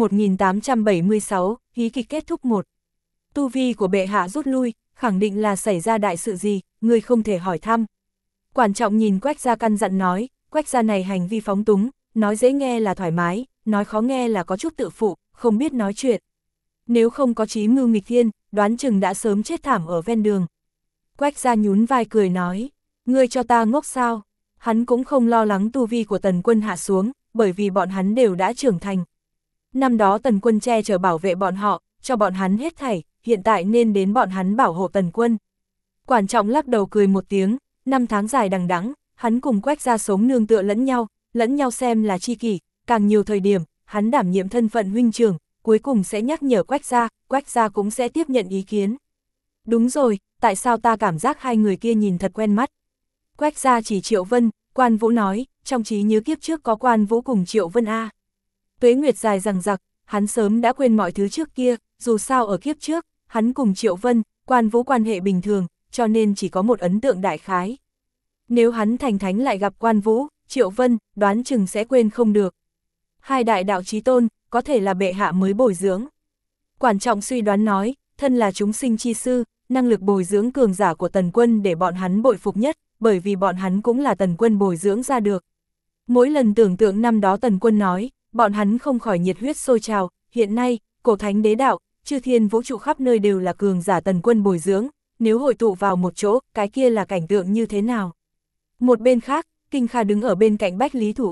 1876, hí kịch kết thúc 1. Tu vi của bệ hạ rút lui, khẳng định là xảy ra đại sự gì, người không thể hỏi thăm. Quản trọng nhìn Quách Gia căn dặn nói, Quách Gia này hành vi phóng túng, nói dễ nghe là thoải mái, nói khó nghe là có chút tự phụ, không biết nói chuyện. Nếu không có chí mưu nghịch thiên, đoán chừng đã sớm chết thảm ở ven đường. Quách Gia nhún vai cười nói, ngươi cho ta ngốc sao? Hắn cũng không lo lắng tu vi của Tần Quân hạ xuống, bởi vì bọn hắn đều đã trưởng thành. Năm đó Tần Quân che chở bảo vệ bọn họ, cho bọn hắn hết thảy, hiện tại nên đến bọn hắn bảo hộ Tần Quân. Quản trọng lắc đầu cười một tiếng, năm tháng dài đằng đẵng, hắn cùng Quách Gia sống nương tựa lẫn nhau xem là tri kỷ, càng nhiều thời điểm, hắn đảm nhiệm thân phận huynh trưởng, cuối cùng sẽ nhắc nhở Quách Gia cũng sẽ tiếp nhận ý kiến. Đúng rồi, tại sao ta cảm giác hai người kia nhìn thật quen mắt? Quách Gia chỉ Triệu Vân, Quan Vũ nói, trong trí nhớ kiếp trước có Quan Vũ cùng Triệu Vân a. Tuế nguyệt dài dằng dặc, hắn sớm đã quên mọi thứ trước kia, dù sao ở kiếp trước, hắn cùng Triệu Vân, Quan Vũ quan hệ bình thường, cho nên chỉ có một ấn tượng đại khái. Nếu hắn thành thánh lại gặp Quan Vũ, Triệu Vân, đoán chừng sẽ quên không được. Hai đại đạo chí tôn, có thể là bệ hạ mới bồi dưỡng. Quản trọng suy đoán nói, thân là chúng sinh chi sư, năng lực bồi dưỡng cường giả của Tần Quân để bọn hắn bội phục nhất, bởi vì bọn hắn cũng là Tần Quân bồi dưỡng ra được. Mỗi lần tưởng tượng năm đó Tần Quân nói, bọn hắn không khỏi nhiệt huyết sôi trào, hiện nay, cổ thánh đế đạo, chư thiên vũ trụ khắp nơi đều là cường giả Tần Quân bồi dưỡng, nếu hội tụ vào một chỗ, cái kia là cảnh tượng như thế nào? Một bên khác, Kinh Kha đứng ở bên cạnh Bách Lý Thủ Ước,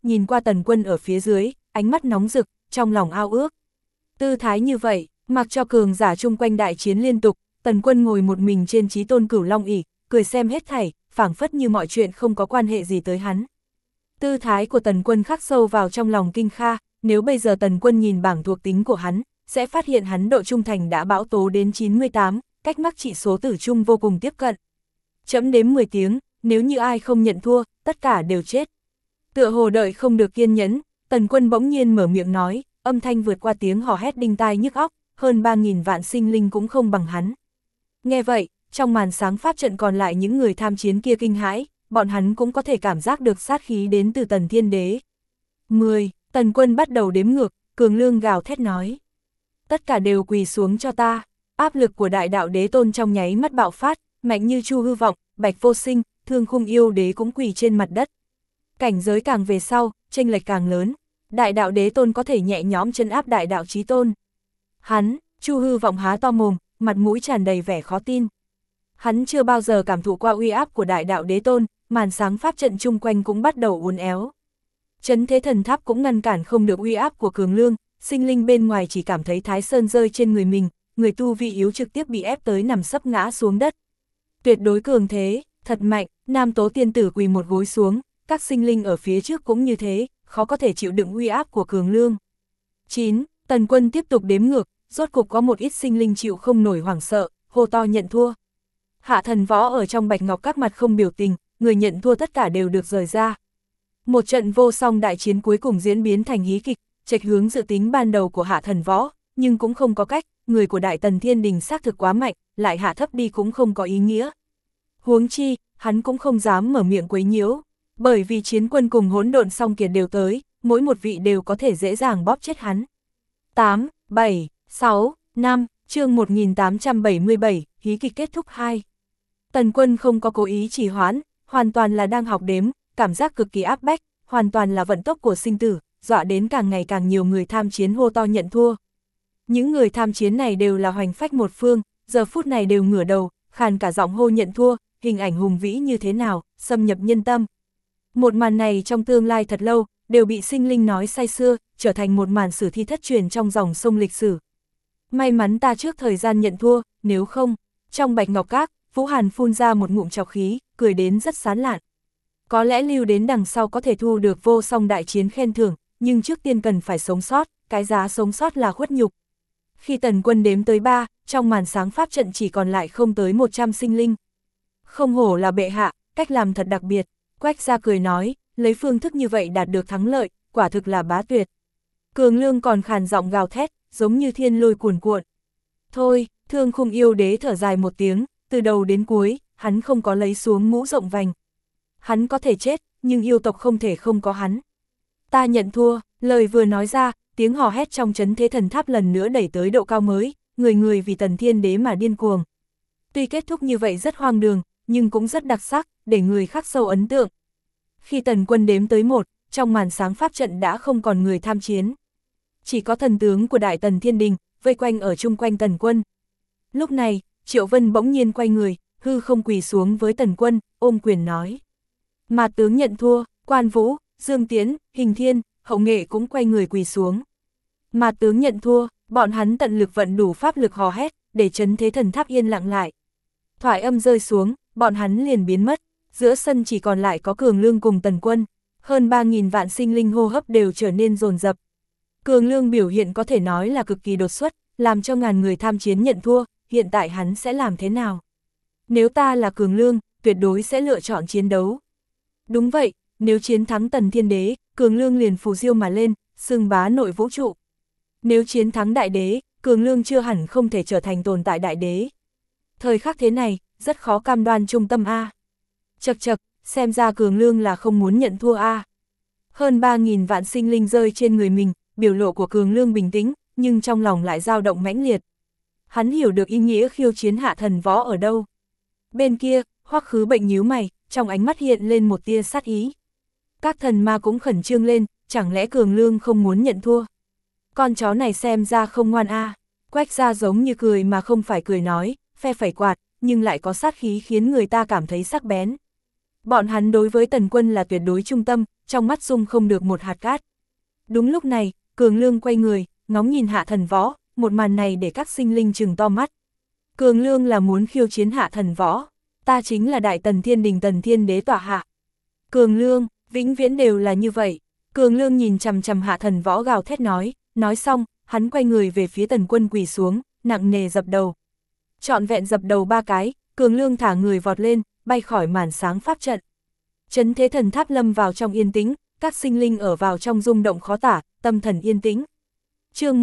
nhìn qua Tần Quân ở phía dưới, ánh mắt nóng rực, trong lòng ao ước. Tư thái như vậy, mặc cho cường giả chung quanh đại chiến liên tục, Tần Quân ngồi một mình trên Chí Tôn Cửu Long ỷ, cười xem hết thảy, phảng phất như mọi chuyện không có quan hệ gì tới hắn. Tư thái của Tần Quân khắc sâu vào trong lòng Kinh Kha, nếu bây giờ Tần Quân nhìn bảng thuộc tính của hắn, sẽ phát hiện hắn độ trung thành đã bão tố đến 98, cách mắc trị số tử trung vô cùng tiếp cận. Chấm đếm 10 tiếng, nếu như ai không nhận thua, tất cả đều chết. Tựa hồ đợi không được kiên nhẫn, Tần Quân bỗng nhiên mở miệng nói, âm thanh vượt qua tiếng hò hét đinh tai nhức óc, hơn 3.000 vạn sinh linh cũng không bằng hắn. Nghe vậy, trong màn sáng pháp trận còn lại những người tham chiến kia kinh hãi, bọn hắn cũng có thể cảm giác được sát khí đến từ Tần Thiên Đế. 10, Tần Quân bắt đầu đếm ngược, cường lương gào thét nói. Tất cả đều quỳ xuống cho ta, áp lực của đại đạo đế tôn trong nháy mắt bạo phát, mạnh như Chu Hư Vọng, Bạch Vô Sinh, Thương Khung Yêu Đế cũng quỳ trên mặt đất. Cảnh giới càng về sau, chênh lệch càng lớn, đại đạo đế tôn có thể nhẹ nhõm chân áp đại đạo chí tôn. Hắn, Chu Hư Vọng há to mồm, mặt mũi tràn đầy vẻ khó tin. Hắn chưa bao giờ cảm thụ qua uy áp của đại đạo đế tôn, màn sáng pháp trận chung quanh cũng bắt đầu uốn éo. Chấn thế thần tháp cũng ngăn cản không được uy áp của cường lương, sinh linh bên ngoài chỉ cảm thấy thái sơn rơi trên người mình, người tu vi yếu trực tiếp bị ép tới nằm sấp ngã xuống đất. Tuyệt đối cường thế, thật mạnh, Nam Tố tiên tử quỳ một gối xuống, các sinh linh ở phía trước cũng như thế, khó có thể chịu đựng uy áp của cường lương. 9. Tần Quân tiếp tục đếm ngược, rốt cục có một ít sinh linh chịu không nổi hoảng sợ, hô to nhận thua. Hạ Thần Võ ở trong bạch ngọc các mặt không biểu tình, người nhận thua tất cả đều được rời ra. Một trận vô song đại chiến cuối cùng diễn biến thành hí kịch, chệch hướng dự tính ban đầu của Hạ Thần Võ, nhưng cũng không có cách, người của Đại Tần Thiên Đình xác thực quá mạnh, lại hạ thấp đi cũng không có ý nghĩa. Huống chi, hắn cũng không dám mở miệng quấy nhiễu, bởi vì chiến quân cùng hỗn độn song kiệt đều tới, mỗi một vị đều có thể dễ dàng bóp chết hắn. 8, 7, 6, 5, chương 1877, hí kịch kết thúc 2. Tần Quân không có cố ý trì hoãn, hoàn toàn là đang học đếm, cảm giác cực kỳ áp bách, hoàn toàn là vận tốc của sinh tử, dọa đến càng ngày càng nhiều người tham chiến hô to nhận thua. Những người tham chiến này đều là hoành phách một phương, giờ phút này đều ngửa đầu, khàn cả giọng hô nhận thua, hình ảnh hùng vĩ như thế nào, xâm nhập nhân tâm. Một màn này trong tương lai thật lâu, đều bị sinh linh nói say sưa, trở thành một màn sử thi thất truyền trong dòng sông lịch sử. May mắn ta trước thời gian nhận thua, nếu không, trong bạch ngọc các, Vũ Hàn phun ra một ngụm trọc khí, cười đến rất sán lạn. Có lẽ lưu đến đằng sau có thể thu được vô song đại chiến khen thưởng, nhưng trước tiên cần phải sống sót, cái giá sống sót là khuất nhục. Khi Tần Quân đếm tới 3, trong màn sáng pháp trận chỉ còn lại không tới 100 sinh linh. Không hổ là bệ hạ, cách làm thật đặc biệt, Quách Gia cười nói, lấy phương thức như vậy đạt được thắng lợi, quả thực là bá tuyệt. Cường Lương còn khàn giọng gào thét, giống như thiên lôi cuồn cuộn. Thôi, Thương Khung Yêu Đế thở dài một tiếng, từ đầu đến cuối, hắn không có lấy xuống mũ rộng vành. Hắn có thể chết, nhưng yêu tộc không thể không có hắn. Ta nhận thua, lời vừa nói ra, tiếng hò hét trong chấn thế thần tháp lần nữa đẩy tới độ cao mới, người người vì Tần Thiên Đế mà điên cuồng. Tuy kết thúc như vậy rất hoang đường, nhưng cũng rất đặc sắc, để người khắc sâu ấn tượng. Khi Tần Quân đếm tới 1, trong màn sáng pháp trận đã không còn người tham chiến. Chỉ có thần tướng của Đại Tần Thiên Đình, vây quanh ở chung quanh Tần Quân. Lúc này, Triệu Vân bỗng nhiên quay người, hư không quỳ xuống với Tần Quân, ôm quyền nói. Mà tướng nhận thua, Quan Vũ, Dương Tiến, Hình Thiên, Hậu Nghệ cũng quay người quỳ xuống. Mà tướng nhận thua, bọn hắn tận lực vận đủ pháp lực hò hét, để chấn thế thần tháp yên lặng lại. Thoại âm rơi xuống, bọn hắn liền biến mất, giữa sân chỉ còn lại có Cường Lương cùng Tần Quân, hơn 3.000 vạn sinh linh hô hấp đều trở nên dồn dập. Cường Lương biểu hiện có thể nói là cực kỳ đột xuất, làm cho ngàn người tham chiến nhận thua, hiện tại hắn sẽ làm thế nào? Nếu ta là Cường Lương, tuyệt đối sẽ lựa chọn chiến đấu. Đúng vậy, nếu chiến thắng Tần Thiên Đế, Cường Lương liền phù diêu mà lên, xưng bá nội vũ trụ. Nếu chiến thắng Đại Đế, Cường Lương chưa hẳn không thể trở thành tồn tại Đại Đế. Thời khắc thế này, rất khó cam đoan trung tâm A. Chậc chậc, xem ra Cường Lương là không muốn nhận thua A. Hơn 3.000 vạn sinh linh rơi trên người mình, biểu lộ của Cường Lương bình tĩnh, nhưng trong lòng lại dao động mãnh liệt. Hắn hiểu được ý nghĩa khiêu chiến Hạ Thần Võ ở đâu. Bên kia, Hoắc Khứ Bệnh nhíu mày, trong ánh mắt hiện lên một tia sát ý. Các thần ma cũng khẩn trương lên, chẳng lẽ Cường Lương không muốn nhận thua? Con chó này xem ra không ngoan a. Quách Gia giống như cười mà không phải cười nói, phe phẩy quạt, nhưng lại có sát khí khiến người ta cảm thấy sắc bén. Bọn hắn đối với Tần Quân là tuyệt đối trung tâm, trong mắt dung không được một hạt cát. Đúng lúc này, Cường Lương quay người, ngóng nhìn Hạ Thần Võ, một màn này để các sinh linh trừng to mắt. Cường Lương là muốn khiêu chiến Hạ Thần Võ, ta chính là Đại Tần Thiên Đình Tần Thiên Đế tọa hạ. Cường Lương, vĩnh viễn đều là như vậy. Cường Lương nhìn chằm chằm Hạ Thần Võ gào thét nói xong, hắn quay người về phía Tần Quân quỳ xuống, nặng nề dập đầu. Trọn vẹn dập đầu 3 cái, Cường Lương thả người vọt lên, bay khỏi màn sáng pháp trận. Chấn thế thần tháp lâm vào trong yên tĩnh, các sinh linh ở vào trong rung động khó tả, tâm thần yên tĩnh. Chương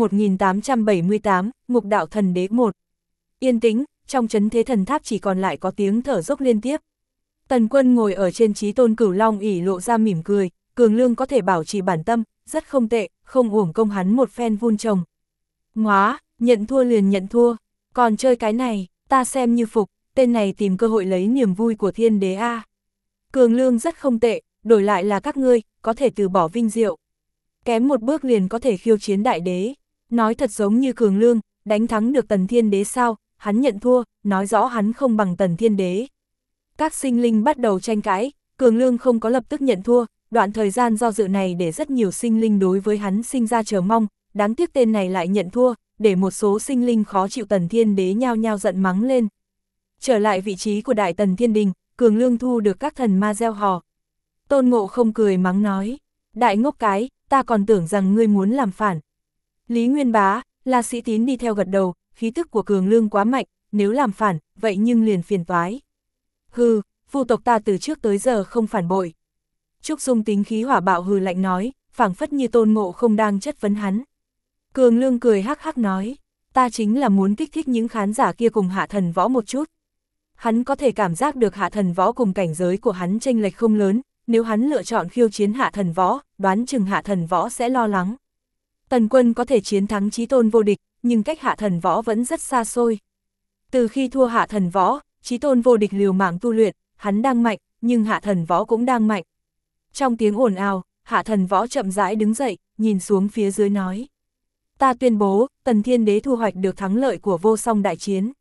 1878, Ngục Đạo Thần Đế 1. Yên tĩnh, trong chấn thế thần tháp chỉ còn lại có tiếng thở dốc liên tiếp. Tần Quân ngồi ở trên Chí Tôn Cửu Long ỷ lộ ra mỉm cười, Cường Lương có thể bảo trì bản tâm, rất không tệ, không uổng công hắn một phen vun trồng. Ngoá, nhận thua liền nhận thua, còn chơi cái này, ta xem như phục, tên này tìm cơ hội lấy niềm vui của Thiên Đế a. Cường Lương rất không tệ, đổi lại là các ngươi, có thể từ bỏ vinh diệu. Kém một bước liền có thể khiêu chiến Đại Đế, nói thật giống như Cường Lương, đánh thắng được Tần Thiên Đế sao, hắn nhận thua, nói rõ hắn không bằng Tần Thiên Đế. Các sinh linh bắt đầu tranh cãi, Cường Lương không có lập tức nhận thua, đoạn thời gian do dự này để rất nhiều sinh linh đối với hắn sinh ra chờ mong, đáng tiếc tên này lại nhận thua, để một số sinh linh khó chịu Tần Thiên Đế nhao nhao giận mắng lên. Trở lại vị trí của Đại Tần Thiên Đình, Cường Lương thu được các thần ma gieo hò. Tôn Ngộ không cười mắng nói, đại ngốc cái, ta còn tưởng rằng ngươi muốn làm phản. Lý Nguyên Bá, La Sĩ Tín đi theo gật đầu, khí tức của Cường Lương quá mạnh, nếu làm phản, vậy nhưng liền phiền toái. Hừ, vu tộc ta từ trước tới giờ không phản bội. Trúc Dung tính khí hỏa bạo hừ lạnh nói, phảng phất như Tôn Ngộ không đang chất vấn hắn. Cường Lương cười hắc hắc nói, ta chính là muốn kích thích những khán giả kia cùng Hạ Thần Võ một chút. Hắn có thể cảm giác được Hạ Thần Võ cùng cảnh giới của hắn chênh lệch không lớn, nếu hắn lựa chọn khiêu chiến Hạ Thần Võ, đoán chừng Hạ Thần Võ sẽ lo lắng. Tần Quân có thể chiến thắng Chí Tôn vô địch, nhưng cách Hạ Thần Võ vẫn rất xa xôi. Từ khi thua Hạ Thần Võ, Chí Tôn vô địch liều mạng tu luyện, hắn đang mạnh, nhưng Hạ Thần Võ cũng đang mạnh. Trong tiếng ồn ào, Hạ Thần Võ chậm rãi đứng dậy, nhìn xuống phía dưới nói. Ta tuyên bố, Tần Thiên Đế thu hoạch được thắng lợi của vô song đại chiến.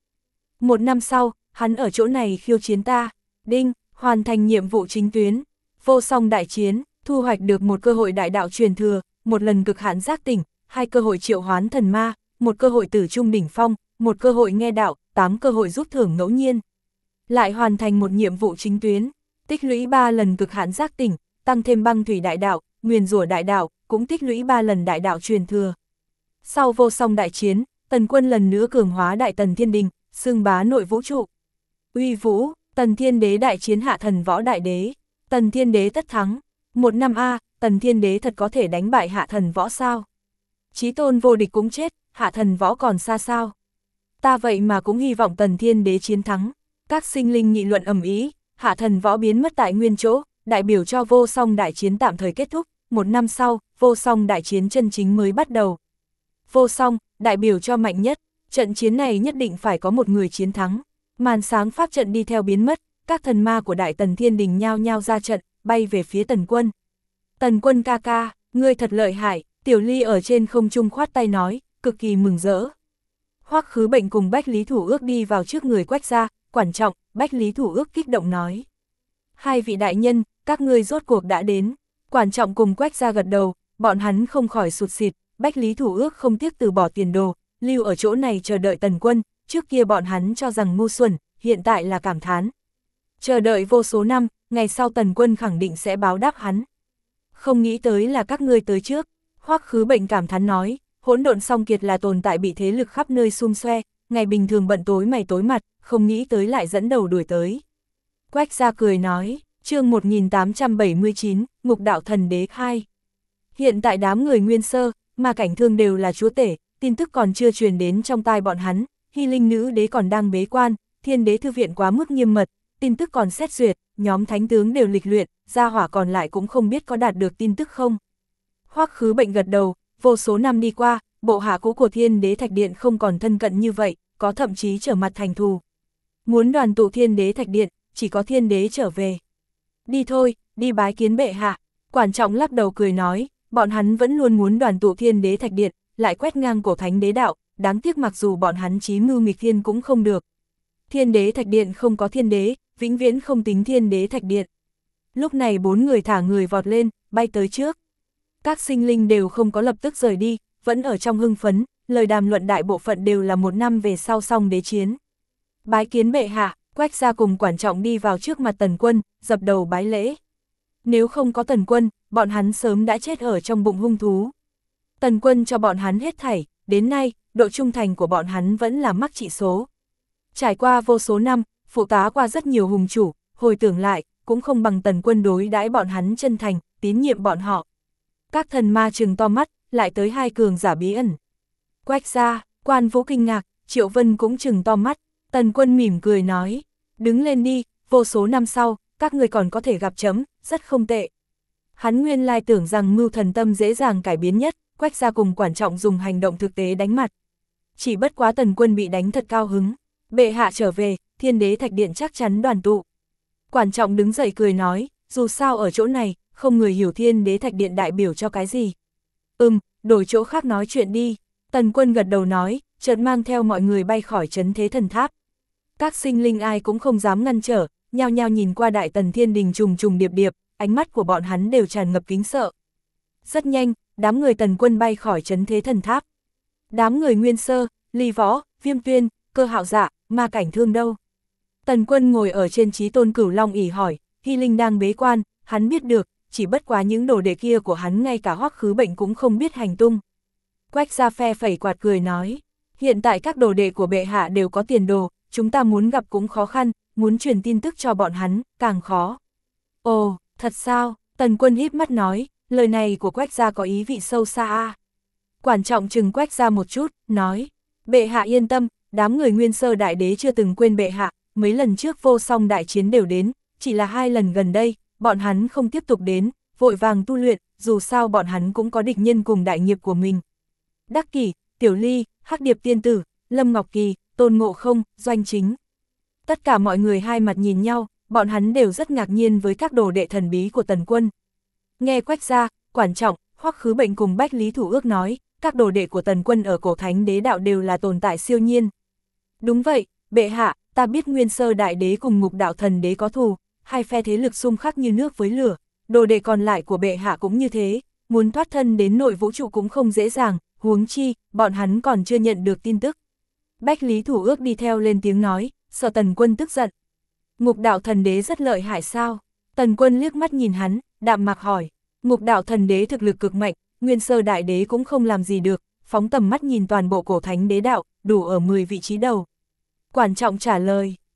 1 năm sau, hắn ở chỗ này khiêu chiến ta, đinh, hoàn thành nhiệm vụ chính tuyến. Vô song đại chiến, thu hoạch được một cơ hội đại đạo truyền thừa, một lần cực hạn giác tỉnh, 2 cơ hội triệu hoán thần ma, 1 cơ hội tử trung đỉnh phong, 1 cơ hội nghe đạo, 8 cơ hội rút thưởng ngẫu nhiên. Lại hoàn thành một nhiệm vụ chính tuyến, tích lũy 3 lần cực hạn giác tỉnh, tăng thêm băng thủy đại đạo, nguyền rủa đại đạo, cũng tích lũy 3 lần đại đạo truyền thừa. Sau vô song đại chiến, Tần Quân lần nữa cường hóa Đại Tần Thiên Đình, xưng bá nội vũ trụ. Uy vũ, Tần Thiên Đế đại chiến Hạ Thần Võ Đại Đế, Tần Thiên Đế tất thắng. 1 năm a, Tần Thiên Đế thật có thể đánh bại Hạ Thần Võ sao? Chí Tôn vô địch cũng chết, Hạ Thần Võ còn xa sao? Ta vậy mà cũng hy vọng Tần Thiên Đế chiến thắng. Các sinh linh nghị luận ầm ĩ, Hạ Thần Võ biến mất tại nguyên chỗ, đại biểu cho vô song đại chiến tạm thời kết thúc. 1 năm sau, vô song đại chiến chân chính mới bắt đầu. Vô song, đại biểu cho mạnh nhất, trận chiến này nhất định phải có một người chiến thắng. Màn sáng pháp trận đi theo biến mất, các thần ma của Đại Tần Thiên Đình nhao nhao ra trận, bay về phía Tần Quân. Tần Quân ca ca, ngươi thật lợi hại, Tiểu Ly ở trên không trung khoát tay nói, cực kỳ mừng rỡ. Hoắc Khứ Bệnh cùng Bách Lý Thủ Ước đi vào trước người Quách gia, Quản Trọng, Bách Lý Thủ Ước kích động nói. 2 vị đại nhân, các ngươi rốt cuộc đã đến. Quản Trọng cùng Quách gia gật đầu, bọn hắn không khỏi sụt sịt, Bách Lý Thủ Ước không tiếc từ bỏ tiền đồ, lưu ở chỗ này chờ đợi Tần Quân, trước kia bọn hắn cho rằng ngu xuẩn, hiện tại là cảm thán. Chờ đợi vô số năm, ngày sau Tần Quân khẳng định sẽ báo đáp hắn. Không nghĩ tới là các ngươi tới trước, Hoắc Khứ Bệnh cảm thán nói, hỗn độn song kiệt là tồn tại bị thế lực khắp nơi xung xoe, ngày bình thường bận tối mày tối mặt, không nghĩ tới lại dẫn đầu đuổi tới. Quách gia cười nói, chương 1879, Ngục Đạo Thần Đế 2. Hiện tại đám người Nguyên Sơ, Ma Cảnh Thương đều là chúa tể, tin tức còn chưa truyền đến trong tai bọn hắn, Hy Linh Nữ Đế còn đang bế quan, Thiên Đế thư viện quá mức nghiêm mật, tin tức còn xét duyệt, nhóm thánh tướng đều lịch luyện, gia hỏa còn lại cũng không biết có đạt được tin tức không. Hoắc Khứ Bệnh gật đầu, vô số năm đi qua, bộ hạ cũ của Thiên Đế Thạch Điện không còn thân cận như vậy, có thậm chí trở mặt thành thù. Muốn đoàn tụ Thiên Đế Thạch Điện, chỉ có Thiên Đế trở về. Đi thôi, đi bái kiến bệ hạ. Quản Trọng lắc đầu cười nói, bọn hắn vẫn luôn muốn đoàn tụ Thiên Đế Thạch Điện, lại quét ngang cổ thánh đế đạo, đáng tiếc mặc dù bọn hắn chí mưu nghịch thiên cũng không được. Thiên Đế Thạch Điện không có Thiên Đế, vĩnh viễn không tính Thiên Đế Thạch Điện. Lúc này 4 người thả người vọt lên, bay tới trước. Các sinh linh đều không có lập tức rời đi, vẫn ở trong hưng phấn, lời đàm luận đại bộ phận đều là 1 năm về sau xong đế chiến. Bái kiến bệ hạ, Quách gia cùng Quản Trọng đi vào trước mặt Tần Quân, dập đầu bái lễ. Nếu không có Tần Quân, bọn hắn sớm đã chết ở trong bụng hung thú. Tần Quân cho bọn hắn hết thảy, đến nay, độ trung thành của bọn hắn vẫn là mắc trị số. Trải qua vô số năm, phụ tá qua rất nhiều hùng chủ, hồi tưởng lại, cũng không bằng Tần Quân đối đãi bọn hắn chân thành, tín nhiệm bọn họ. Các thần ma trừng to mắt, lại tới 2 cường giả bí ẩn. Quách gia, Quan Vũ kinh ngạc, Triệu Vân cũng trừng to mắt, Tần Quân mỉm cười nói, đứng lên đi, vô số năm sau, các người còn có thể gặp chấm, rất không tệ. Hắn nguyên lai tưởng rằng mưu thần tâm dễ dàng cải biến nhất, Quách gia cùng Quản Trọng dùng hành động thực tế đánh mặt. Chỉ bất quá Tần Quân bị đánh thật cao hứng, bệ hạ trở về, Thiên Đế Thạch Điện chắc chắn đoàn tụ. Quản Trọng đứng dậy cười nói, dù sao ở chỗ này, không người hiểu Thiên Đế Thạch Điện đại biểu cho cái gì. Đổi chỗ khác nói chuyện đi. Tần Quân gật đầu nói, chợt mang theo mọi người bay khỏi trấn Thế Thần Tháp. Các sinh linh ai cũng không dám ngăn trở, nhao nhao nhìn qua Đại Tần Thiên Đình trùng trùng điệp điệp, ánh mắt của bọn hắn đều tràn ngập kính sợ. Rất nhanh, đám người Tần Quân bay khỏi trấn Thế Thần Tháp. Đám người Nguyên Sơ, Ly Võ, Viêm Tuyên, Cơ Hạo Dạ, Ma Cảnh Thương đâu? Tần Quân ngồi ở trên Chí Tôn Cửu Long ỷ hỏi, Hy Linh đang bế quan, hắn biết được, chỉ bất quá những đồ đệ kia của hắn ngay cả Hoắc Khứ Bệnh cũng không biết hành tung. Quách gia phe phẩy quạt cười nói, hiện tại các đồ đệ của bệ hạ đều có tiền đồ, chúng ta muốn gặp cũng khó khăn, muốn truyền tin tức cho bọn hắn, càng khó. Ồ, thật sao? Tần Quân híp mắt nói, lời này của Quách gia có ý vị sâu xa à. Quản Trọng chừng Quách gia một chút, nói, bệ hạ yên tâm, đám người Nguyên Sơ Đại Đế chưa từng quên bệ hạ, mấy lần trước vô song đại chiến đều đến, chỉ là 2 lần gần đây, bọn hắn không tiếp tục đến, vội vàng tu luyện, dù sao bọn hắn cũng có địch nhân cùng đại nghiệp của mình. Đắc Kỷ, Tiểu Ly, Hắc Điệp Tiên Tử, Lâm Ngọc Kỳ, Tôn Ngộ Không, Doanh Chính. Tất cả mọi người hai mặt nhìn nhau, bọn hắn đều rất ngạc nhiên với các đồ đệ thần bí của Tần Quân. Nghe Quách gia, Quản Trọng, Hoắc Khứ Bệnh cùng Bách Lý Thủ Ước nói, các đồ đệ của Tần Quân ở Cổ Thánh Đế đạo đều là tồn tại siêu nhiên. Đúng vậy, bệ hạ, ta biết Nguyên Sơ Đại Đế cùng Ngục Đạo Thần Đế có thù, hai phe thế lực xung khắc như nước với lửa, đồ đệ còn lại của bệ hạ cũng như thế, muốn thoát thân đến nội vũ trụ cũng không dễ dàng, huống chi, bọn hắn còn chưa nhận được tin tức. Bách Lý Thủ Ước đi theo lên tiếng nói, sợ Tần Quân tức giận. Ngục Đạo Thần Đế rất lợi hại sao? Tần Quân liếc mắt nhìn hắn, đạm mạc hỏi, Ngục Đạo Thần Đế thực lực cực mạnh, Nguyên Sơ Đại Đế cũng không làm gì được, phóng tầm mắt nhìn toàn bộ Cổ Thánh Đế đạo, đủ ở 10 vị trí đầu. Quản Trọng trả lời,